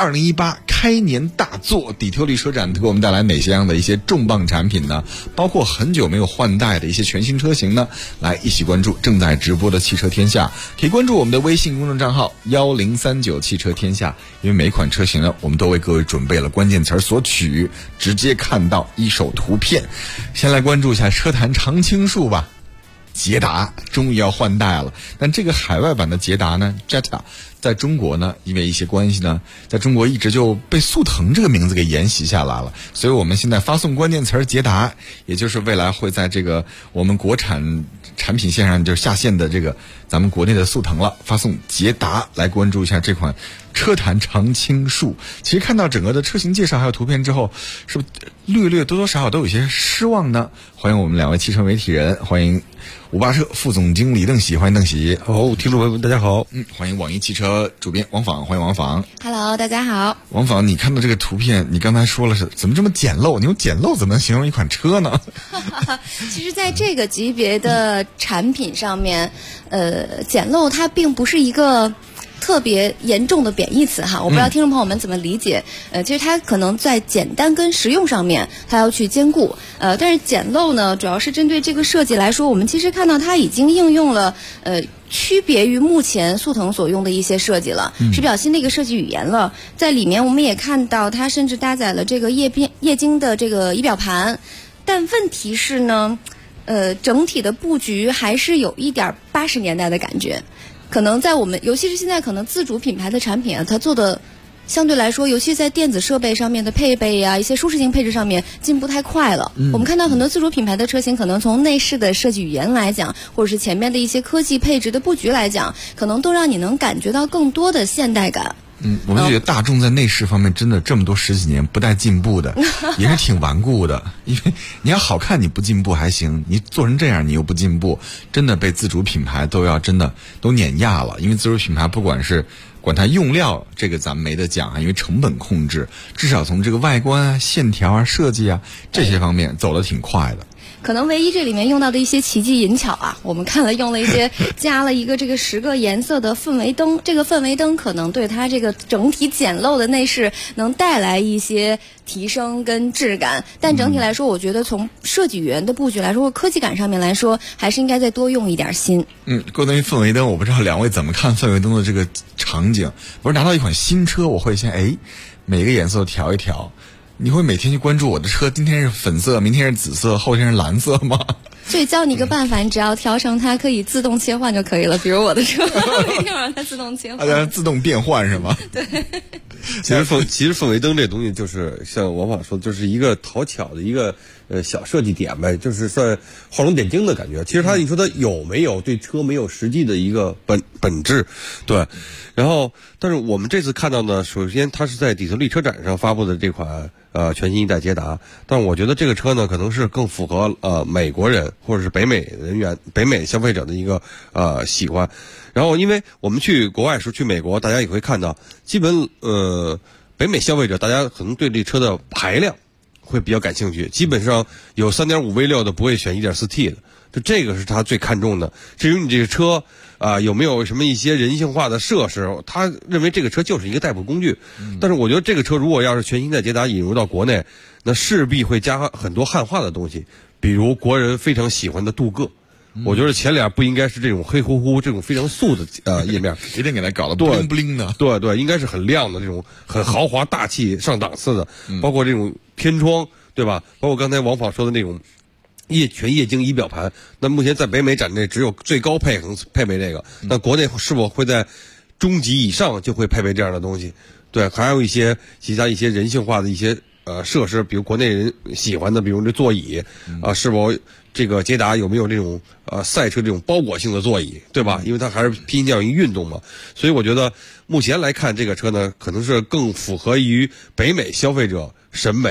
2018开年大作，底特律车展给我们带来哪些样的一些重磅产品呢？包括很久没有换代的一些全新车型呢？来一起关注正在直播的汽车天下，可以关注我们的微信公众账号1039汽车天下，因为每款车型呢，我们都为各位准备了关键词索取，直接看到一手图片。先来关注一下车坛常青树吧。捷达终于要换代了，但这个海外版的捷达呢 Jetta 在中国呢，因为一些关系呢，在中国一直就被速腾这个名字给沿袭下来了，所以我们现在发送关键词捷达，也就是未来会在这个我们国产产品线上就是下线的这个咱们国内的速腾了，发送捷达来关注一下这款车坛常青树。其实看到整个的车型介绍还有图片之后，是不是略多多少少都有些失望呢？欢迎我们两位汽车媒体人，欢迎58车副总经理邓喜，欢迎邓喜。 好，听众朋友们大家好。 欢迎网易汽车主编王昉，欢迎王昉。 Hello， 大家好。 王昉，你看到这个图片，你刚才说了是怎么这么简陋？你用简陋怎么能形容一款车呢？ 其实在这个级别的产品上面，简陋它并不是一个特别严重的贬义词哈，我不知道听众朋友们怎么理解。其实它可能在简单跟实用上面，它要去兼顾。但是简陋呢，主要是针对这个设计来说，我们其实看到它已经应用了区别于目前速腾所用的一些设计了，是比较新的一个设计语言了。在里面我们也看到它甚至搭载了这个液晶的这个仪表盘，但问题是呢，整体的布局还是有一点80年代的感觉。可能在我们，尤其是现在可能自主品牌的产品啊，它做的相对来说，尤其在电子设备上面的配备啊，一些舒适性配置上面进步太快了。我们看到很多自主品牌的车型，可能从内饰的设计语言来讲，或者是前面的一些科技配置的布局来讲，可能都让你能感觉到更多的现代感。 我们觉得大众在内饰方面真的这么多10几年不带进步的，也是挺顽固的。因为你要好看你不进步还行，你做成这样你又不进步，真的被自主品牌真的都碾压了。因为自主品牌不管它用料，这个咱们没得讲啊，因为成本控制，至少从这个外观啊、线条啊、设计啊这些方面走得挺快的。 可能唯一这里面用到的一些奇技淫巧啊，我们看了用了一些加了一个这个10个颜色的氛围灯，这个氛围灯可能对它这个整体简陋的内饰能带来一些提升跟质感，但整体来说，我觉得从设计语言的布局来说，科技感上面来说，还是应该再多用一点心。 关于氛围灯，我不知道两位怎么看氛围灯的这个场景。不是拿到一款新车，我会先每个颜色调一调。你会每天去关注我的车，今天是粉色，明天是紫色，后天是蓝色吗？ 所以教你一个办法，你只要调成它可以自动切换就可以了。比如我的车，每天让它自动切换， 自动变换是吗？ 对。 其实氛围灯这东西就是像王昉说的，就是一个讨巧的一个小设计点呗，就是算画龙点睛的感觉。其实你说它有没有对车没有实际的一个本质，对。然后，但是我们这次看到呢，首先它是在底特律车展上发布的这款全新一代捷达，但是我觉得这个车呢，可能是更符合美国人或者是北美消费者的一个喜欢。然后，因为我们去国外时去美国，大家也会看到，基本北美消费者大家可能对这车的排量会比较感兴趣，基本上有 3.5V6 的不会选 1.4T 的，就这个是他最看重的。至于你这个车有没有什么一些人性化的设施，他认为这个车就是一个代步工具。但是我觉得这个车如果要是全新的捷达引入到国内，那势必会加很多汉化的东西，比如国人非常喜欢的镀铬。我觉得前脸不应该是这种黑乎乎、这种非常素的页面， 一定给它搞得 bling bling 的。 对，应该是很亮的这种，很豪华大气、上档次的，包括这种天窗，对吧？包括刚才王昉说的那种全液晶仪表盘。那目前在北美展内只有最高配能配备这个，那国内是否会在中级以上就会配备这样的东西？对，还有一些其他一些人性化的一些设施，比如国内人喜欢的，比如这座椅是否这个捷达有没有这种赛车这种包裹性的座椅，对吧？因为它还是偏向于运动嘛，所以我觉得目前来看这个车呢，可能是更符合于北美消费者审美，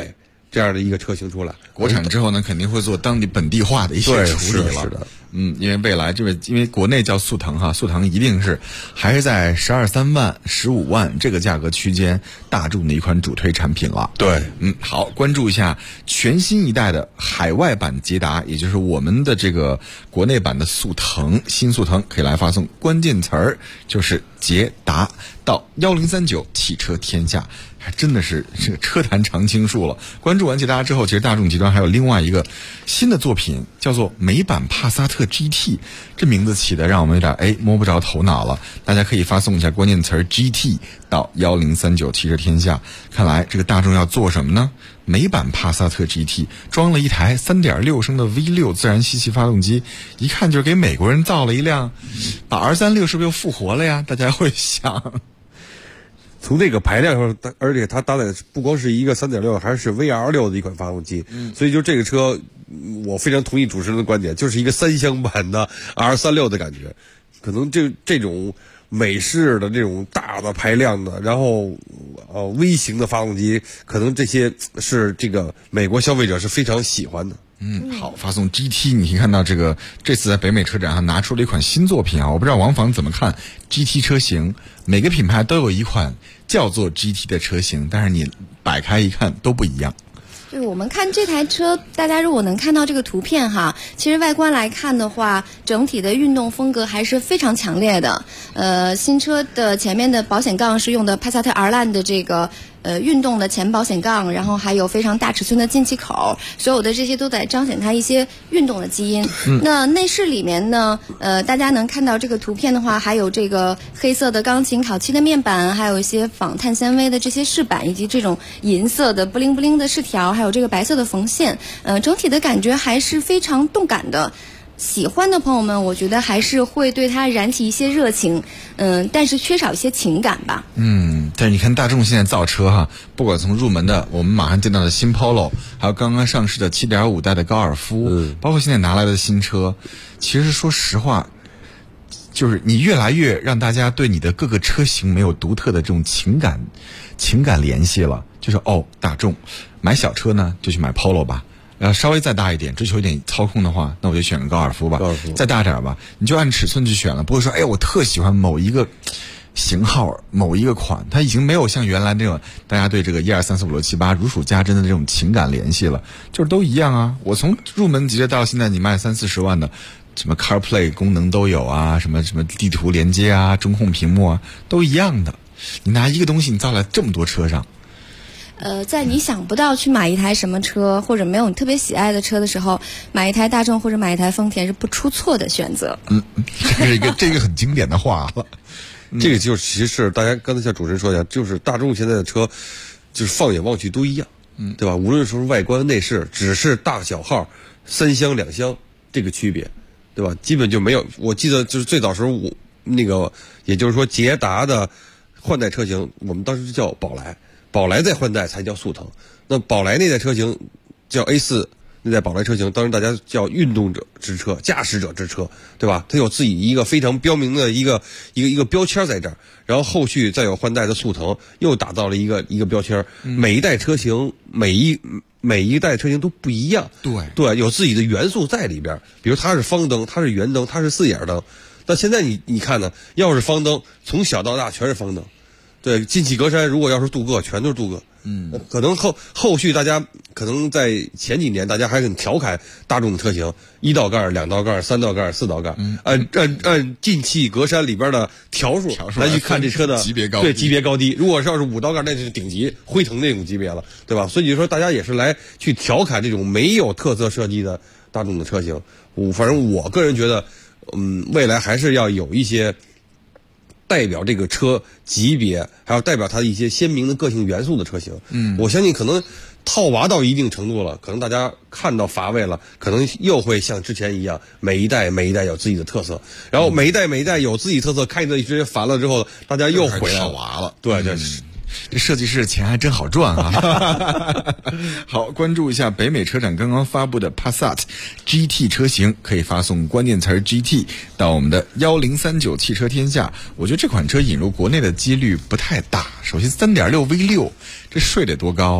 这样的一个车型出来。 国产之后呢，肯定会做当地本地化的一些处理了。 是的。 因为未来因为国内叫速腾哈，速腾一定是还是在13万、15万这个价格区间，大众的一款主推产品了。 对， 好，关注一下全新一代的海外版捷达，也就是我们的这个国内版的速腾，新速腾可以来发送关键词儿，就是捷达到1039汽车天下。还真的是这个车坛常青树了。关注完捷达之后，其实大众集团还有另外一个新的作品，叫做美版帕萨特 GT， 这名字起的让我们有点摸不着头脑了。大家可以发送一下关键词 GT 到1039汽车天下。看来这个大众要做什么呢？美版帕萨特 GT 装了一台 3.6 升的 V6 自然吸气发动机，一看就是给美国人造了一辆，把 R36 是不是又复活了呀？大家会想。 从这个排量上，而且它搭载不光是一个 3.6 还是 VR6 的一款发动机，所以就这个车我非常同意主持人的观点，就是一个3厢版的 R36 的感觉。可能这种美式的这种大的排量的，然后微型的发动机，可能这些是这个美国消费者是非常喜欢的。 好，发送 GT， 你可以看到这次在北美车展上拿出了一款新作品啊，我不知道王房怎么看 GT 车型。每个品牌都有一款叫做 GT 的车型，但是你摆开一看都不一样。 对，我们看这台车，大家如果能看到这个图片哈，其实外观来看的话，整体的运动风格还是非常强烈的。新车的前面的保险杠是用的帕萨特 R-Line 的这个运动的前保险杠，然后还有非常大尺寸的进气口，所有的这些都在彰显它一些运动的基因。那内饰里面呢，大家能看到这个图片的话，还有这个黑色的钢琴烤漆的面板，还有一些仿碳纤维的这些饰板，以及这种银色的布灵布灵的饰条，还有这个白色的缝线，整体的感觉还是非常动感的。喜欢的朋友们，我觉得还是会对它燃起一些热情，但是缺少一些情感吧。 但是你看大众现在造车哈，不管从入门的我们马上见到的新 Polo， 还有刚刚上市的 7.5 代的高尔夫，包括现在拿来的新车，其实说实话，就是你越来越让大家对你的各个车型没有独特的这种情感联系了。就是大众买小车呢就去买 Polo 吧，稍微再大一点，追求一点操控的话，那我就选个高尔夫吧。再大点吧，你就按尺寸去选了，不会说我特喜欢某一个型号某一个款，它已经没有像原来那种大家对这个1、2、3、4、5、6、7、8如数家珍的这种情感联系了，就是都一样啊。我从入门级的到现在你卖30、40万的，什么 CarPlay 功能都有啊，什么地图连接啊，中控屏幕啊，都一样的。你拿一个东西你造来这么多车上。 在你想不到去买一台什么车，或者没有你特别喜爱的车的时候，买一台大众或者买一台丰田是不出错的选择。 这个很经典的话了。 这个就是其实是大家刚才像主持人说的，就是大众现在的车，就是放眼望去都一样，对吧？无论是外观内饰，只是大小号3厢2厢这个区别，对吧？基本就没有。我记得就是最早时候也就是说捷达的换代车型，我们当时叫宝来再换代才叫速腾。那宝来那代车型叫 A4， 那代宝来车型当时大家叫运动者之车、驾驶者之车，对吧？它有自己一个非常标明的一个标签在这儿，然后后续再有换代的速腾又打造了一个标签。每一代车型每一代车型都不一样，对，有自己的元素在里边，比如它是方灯，它是圆灯，它是4眼灯。但现在你看呢，要是方灯，从小到大全是方灯。对，进气格栅如果要是镀铬，全都是镀铬。可能后续大家可能在前几年大家还很调侃大众的车型，1道杠、2道杠、3道杠、4道杠，按进气格栅里边的条数来去看这车的级别高低。如果要是5道杠，那就是顶级辉腾那种级别了，对吧？所以说大家也是来去调侃这种没有特色设计的大众的车型。反正我个人觉得，未来还是要有一些代表这个车级别，还有代表它的一些鲜明的个性元素的车型。我相信可能套娃到一定程度了，可能大家看到乏味了，可能又会像之前一样，每一代有自己的特色，然后每一代有自己特色，开的一直烦了之后，大家又回来套娃了。 对， 这设计师的钱还真好赚啊！好，关注一下北美车展刚刚发布的 Passat GT 车型，可以发送关键词 GT 到我们的1039汽车天下。我觉得这款车引入国内的几率不太大。首先 3.6 V6 这税得多高啊？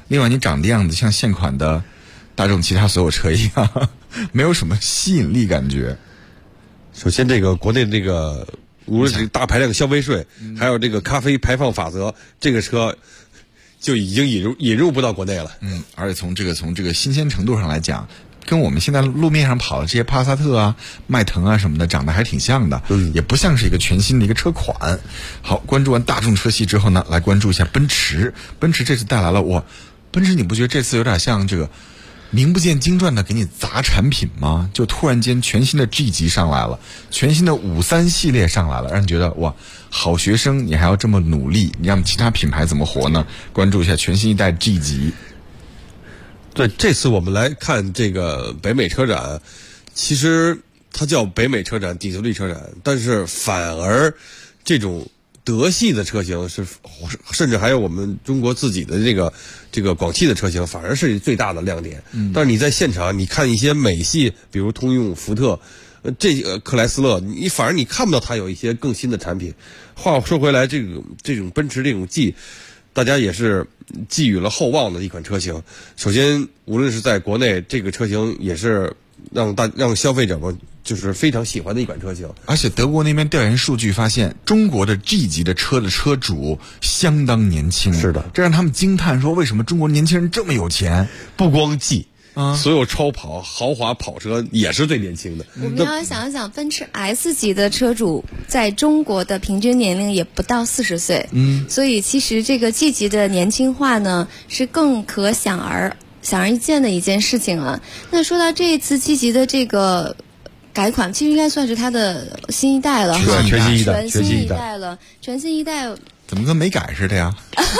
另外，你长的样子像现款的大众其他所有车一样，没有什么吸引力感觉。 首先，这个国内这个无论是大排量消费税，还有这个咖啡排放法则，这个车就已经引入不到国内了。 而且从这个新鲜程度上来讲，跟我们现在路面上跑的这些帕萨特啊、迈腾啊什么的长得还挺像的，也不像是一个全新的一个车款。好，关注完大众车系之后呢，来关注一下奔驰。奔驰这次带来了奔驰，你不觉得这次有点像这个名不见经传的给你砸产品吗？就突然间全新的 G 级上来了，全新的53系列上来了，让人觉得哇，好学生你还要这么努力，你让其他品牌怎么活呢？关注一下全新一代 G 级。 对，这次我们来看这个北美车展，其实它叫北美车展、底特律车展，但是反而这种德系的车型甚至还有我们中国自己的这个广汽的车型，反而是最大的亮点。但是你在现场，你看一些美系，比如通用、福特，克莱斯勒，反而你看不到它有一些更新的产品。话说回来，这种奔驰这种 G， 大家也是寄予了厚望的一款车型。首先，无论是在国内，这个车型也是让消费者们就是非常喜欢的一款车型。 而且德国那边调研数据发现，中国的 G 级的车的车主相当年轻。 是的， 这让他们惊叹说，为什么中国年轻人这么有钱？ 不光 G。所有超跑、豪华跑车也是最年轻的。 我们要想一想，奔驰 S 级的车主在中国的平均年龄也不到40岁。所以其实这个 G 级的年轻化呢，是更可想而一见的一件事情了。那说到这一次 G 级的这个改款，其实应该算是它的新一代了哈，全新一代了，全新一代。 怎么跟没改似的呀？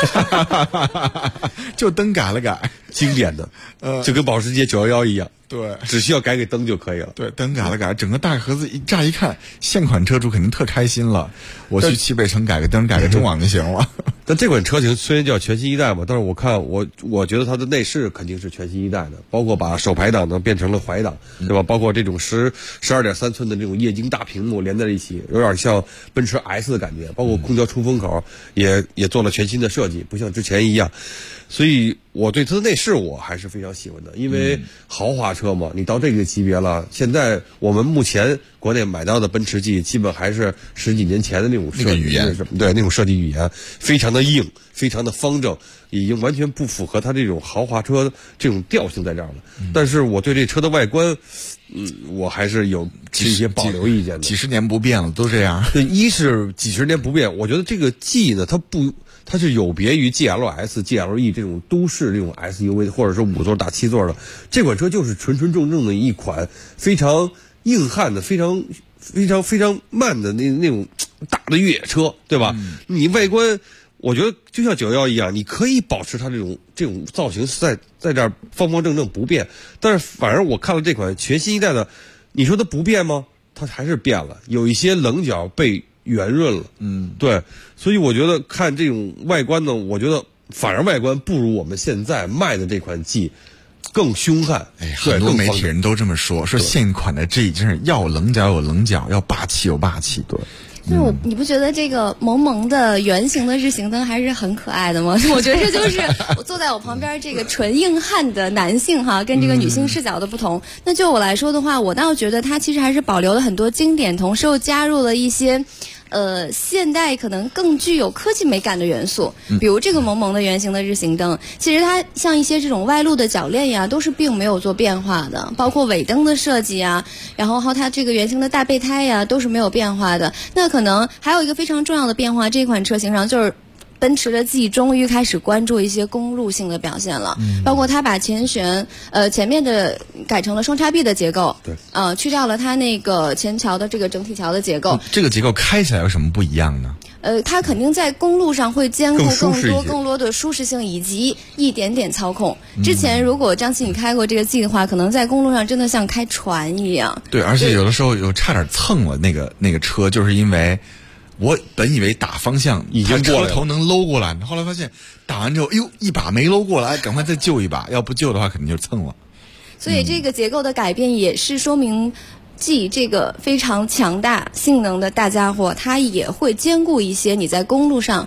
就灯改了改， 经典的，就跟保时捷911一样。 对， 只需要改灯就可以了。 对，灯改了改，整个大盒子乍一看，现款车主肯定特开心了。我去西北城改个灯，改个中网就行了。 但这款车型虽然叫全新一代嘛，但是我觉得它的内饰肯定是全新一代的，包括把手排档呢变成了怀档，对吧？包括这种12.3寸的这种液晶大屏幕连在一起，有点像奔驰 S 的感觉。包括空调出风口也做了全新的设计，不像之前一样。所以我对它的内饰我还是非常喜欢的，因为豪华车嘛，你到这个级别了，现在我们目前国内买到的奔驰 G 基本还是10几年前的那种设计语言，对，那种设计语言非常的硬，非常的方正，已经完全不符合它这种豪华车这种调性在这儿了。但是我对这车的外观，我还是有一些保留意见的。 几十年不变了，都这样。 对，一是几十年不变，我觉得这个 G 呢，它是有别于 GLS、GLE 这种都市这种 SUV 或者是5座打7座的，这款车就是纯纯正正的一款非常硬汉的、非常慢的那种大的越野车，对吧？你外观，我觉得就像911一样，你可以保持它这种造型在这儿方方正正不变，但是反而我看了这款全新一代的，你说它不变吗？它还是变了，有一些棱角被圆润了，对，所以我觉得看这种外观呢，我觉得反而外观不如我们现在卖的这款 G 更凶悍。 很多媒体人都这么说现款的 G 真是要棱角有棱角，要霸气有霸气。对。 就你不觉得这个萌萌的圆形的日行灯还是很可爱的吗？我觉得这就是我坐在我旁边这个纯硬汉的男性哈，跟这个女性视角的不同。那就我来说的话，我倒觉得它其实还是保留了很多经典，同时又加入了一些现代可能更具有科技美感的元素，比如这个萌萌的圆形的日行灯，其实它像一些这种外露的铰链呀，都是并没有做变化的，包括尾灯的设计啊，然后它这个圆形的大备胎呀，都是没有变化的。那可能还有一个非常重要的变化，这款车型上就是奔驰的 G 终于开始关注一些公路性的表现了，包括它把前面的改成了双叉臂的结构， 对， 去掉了它那个前桥的这个整体桥的结构。 这个结构开起来有什么不一样呢？ 它肯定在公路上会兼顾更多的舒适性以及一点点操控。之前如果张琪你开过这个 G 的话，可能在公路上真的像开船一样。 对，而且有的时候有差点蹭了那个车，就是因为我本以为打方向已经过了，车头能搂过来，后来发现打完之后，哎呦，一把没搂过来，赶快再救一把，要不救的话肯定就蹭了。 所以这个结构的改变也是说明G 这个非常强大性能的大家伙，它也会兼顾一些你在公路上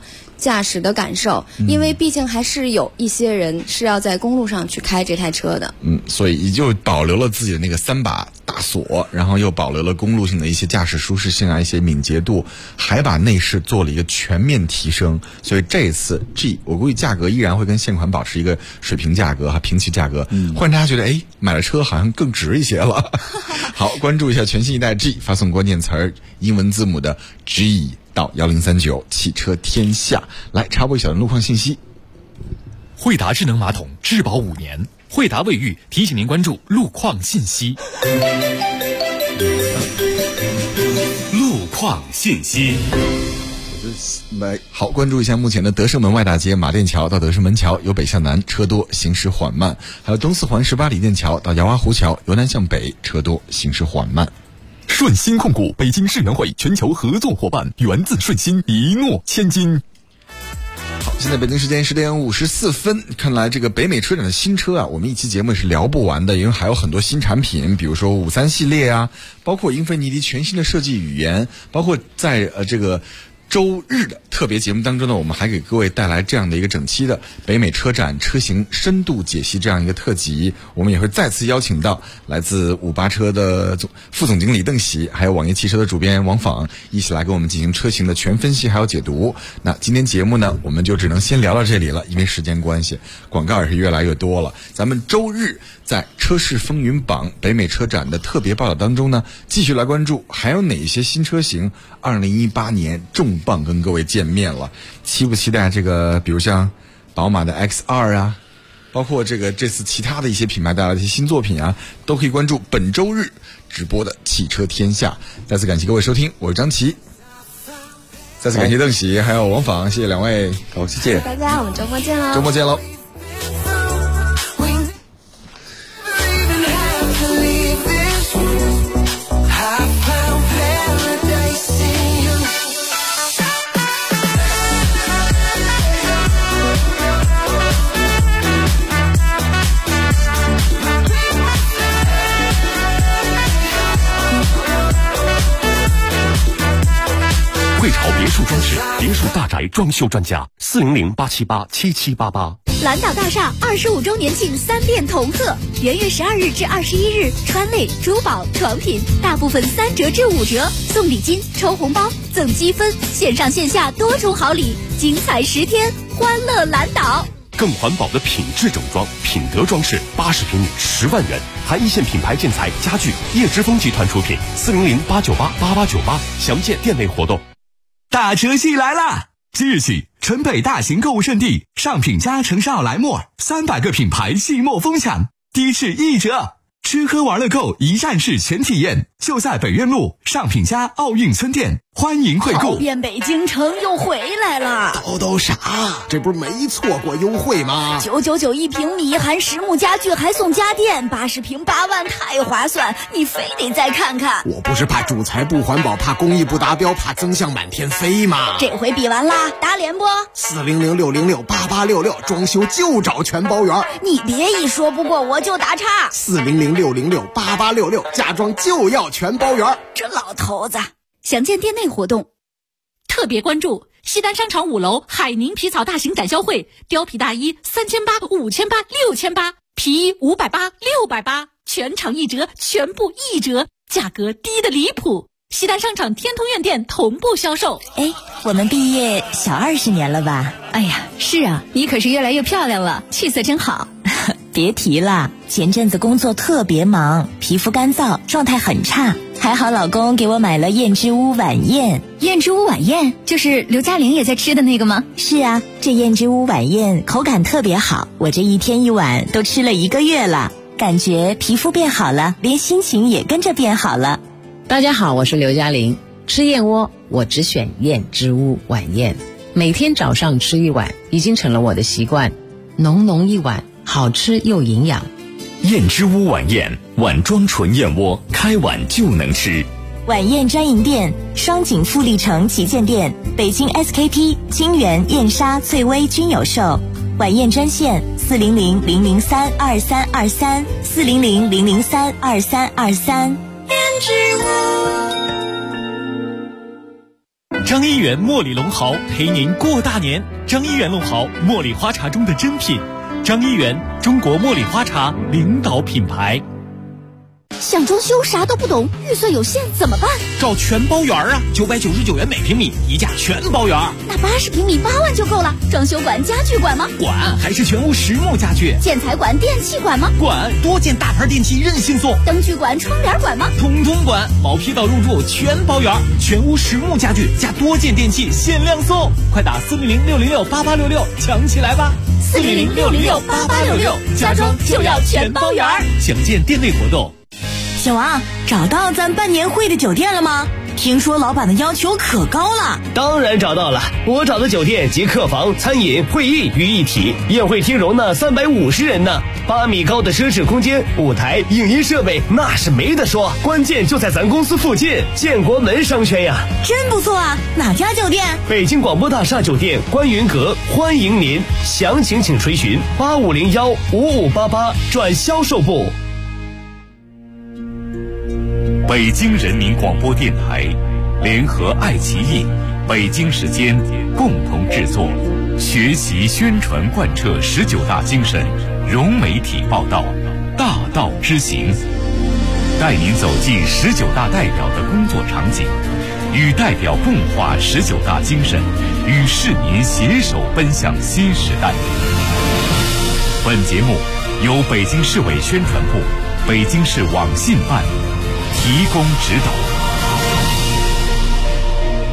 驾驶的感受，因为毕竟还是有一些人是要在公路上去开这台车的。 所以也就保留了自己的那个3把大锁，然后又保留了公路性的一些驾驶舒适性啊，一些敏捷度，还把内饰做了一个全面提升。所以这一次 G 我估计价格依然会跟现款保持一个水平价格和平齐价格，会让大家觉得买了车好像更值一些了。好，关注一下全新一代 G， 发送关键词英文字母的 G 到1039汽车天下来插播一小段路况信息。 惠达智能马桶质保5年，惠达卫浴提醒您关注路况信息。 路况信息。 好，关注一下目前的德胜门外大街马甸桥到德胜门桥由北向南车多行驶缓慢，还有东四环18里店桥到姚洼湖桥由南向北车多行驶缓慢。 顺鑫控股北京世园会全球合作伙伴，源自顺鑫，一诺千金。 好，现在北京时间10点54分，看来这个北美车展的新车啊，我们一期节目也是聊不完的，因为还有很多新产品，比如说53系列啊，包括英菲尼迪全新的设计语言，包括在这个周日的特别节目当中呢，我们还给各位带来这样的一个整期的北美车展车型深度解析这样一个特辑。我们也会再次邀请到来自58车的副总经理邓喜，还有网页汽车的主编王昉，一起来给我们进行车型的全分析还有解读。那今天节目呢，我们就只能先聊到这里了，因为时间关系，广告也是越来越多了。咱们周日在车市风云榜北美车展的特别报道当中呢，继续来关注还有哪些新车型2018年重磅跟各位见面了。期不期待这个比如像宝马的 X2 啊，包括这次其他的一些品牌带来的一些新作品啊，都可以关注本周日直播的汽车天下。再次感谢各位收听，我是张琪，再次感谢邓喜还有王昉，谢谢两位。 好，谢谢大家，我们周末见喽。 周末见喽。 汇潮别墅装饰，别墅大宅装修专家，400-878-7788。 蓝岛大厦25周年庆3店同贺，元月12日至21日，川类、珠宝、床品大部分3折至5折，送礼金、抽红包、赠积分，线上线下多重好礼，精彩10天，欢乐蓝岛。 更环保的品质整装，品德装饰80平米10万元，还一线品牌建材家具，叶之峰集团出品，400-898-8898，详见店内活动。 大车季来啦！即日起，城北大型购物胜地上品家城市奥莱莫300个品牌系末疯抢，低至1折，吃喝玩乐购一站式全体验，就在北苑路上品家奥运村店，欢迎惠顾。 跑遍北京城又回来了， 都啥？这不是没错过优惠吗 ？999一平米，含实木家具还送家电，80平8万，太划算！你非得再看看。 我不是怕主材不环保，怕工艺不达标，怕增项满天飞吗？ 这回比完啦，打脸不 ？400-606-8866，装修就找全包圆。 你别一说不过我就打岔。 400-606-8866，嫁妆就要全包圆。 这老头子。详见店内活动。 特别关注西单商场5楼海宁皮草大型展销会，貂皮大衣3800、5800、6800，皮衣580、680，全场1折，全部1折，价格低的离谱。西单商场天通苑店同步销售。 我们毕业小20年了吧？ 哎呀，是啊，你可是越来越漂亮了，气色真好。 别提了，前阵子工作特别忙，皮肤干燥，状态很差，还好老公给我买了燕之屋晚宴。 燕之屋晚宴就是刘嘉玲也在吃的那个吗？ 是啊，这燕之屋晚宴口感特别好，我这1天1碗都吃了1个月了，感觉皮肤变好了，连心情也跟着变好了。 大家好，我是刘嘉玲。吃燕窝我只选燕之屋晚宴，每天早上吃1碗已经成了我的习惯，浓浓1碗，好吃又营养。 燕之屋晚宴，碗装纯燕窝，开碗就能吃。 晚宴专营店：双井富力城旗舰店、北京 SKP、金源、燕莎、翠微均有售。晚宴专线400-003-2323 400-003-2323。 燕之屋。 张一元茉莉龙毫陪您过大年。张一元龙毫，茉莉花茶中的珍品。张一元，中国茉莉花茶领导品牌。 想装修啥都不懂，预算有限怎么办？ 找全包园啊，999元每平米，一价全包园。 那80平米8万就够了。装修管、家具管吗？ 管，还是全屋实木家具。 建材管、电器管吗？ 管，多件大牌电器任性送。 灯具管、窗帘管吗？ 统统管，毛坯到入住全包园，全屋实木家具加多件电器限量送，快打400-606-8866抢起来吧 ！400-606-8866，家装就要全包园。 详见店内活动。 小王，找到咱办年会的酒店了吗？听说老板的要求可高了。 当然找到了，我找的酒店集客房、餐饮、会议于一体，宴会厅容纳350人呢，8米高的奢侈空间，舞台、影音设备那是没得说，关键就在咱公司附近，建国门商圈呀。 真不错啊，哪家酒店？ 北京广播大厦酒店观云阁，欢迎您，详情请垂询8501-5588转销售部。 北京人民广播电台联合爱奇艺、北京时间共同制作，学习宣传贯彻19大精神，融媒体报道，大道之行，带您走进19大代表的工作场景，与代表共话19大精神，与市民携手奔向新时代。本节目由北京市委宣传部、北京市网信办提供指导。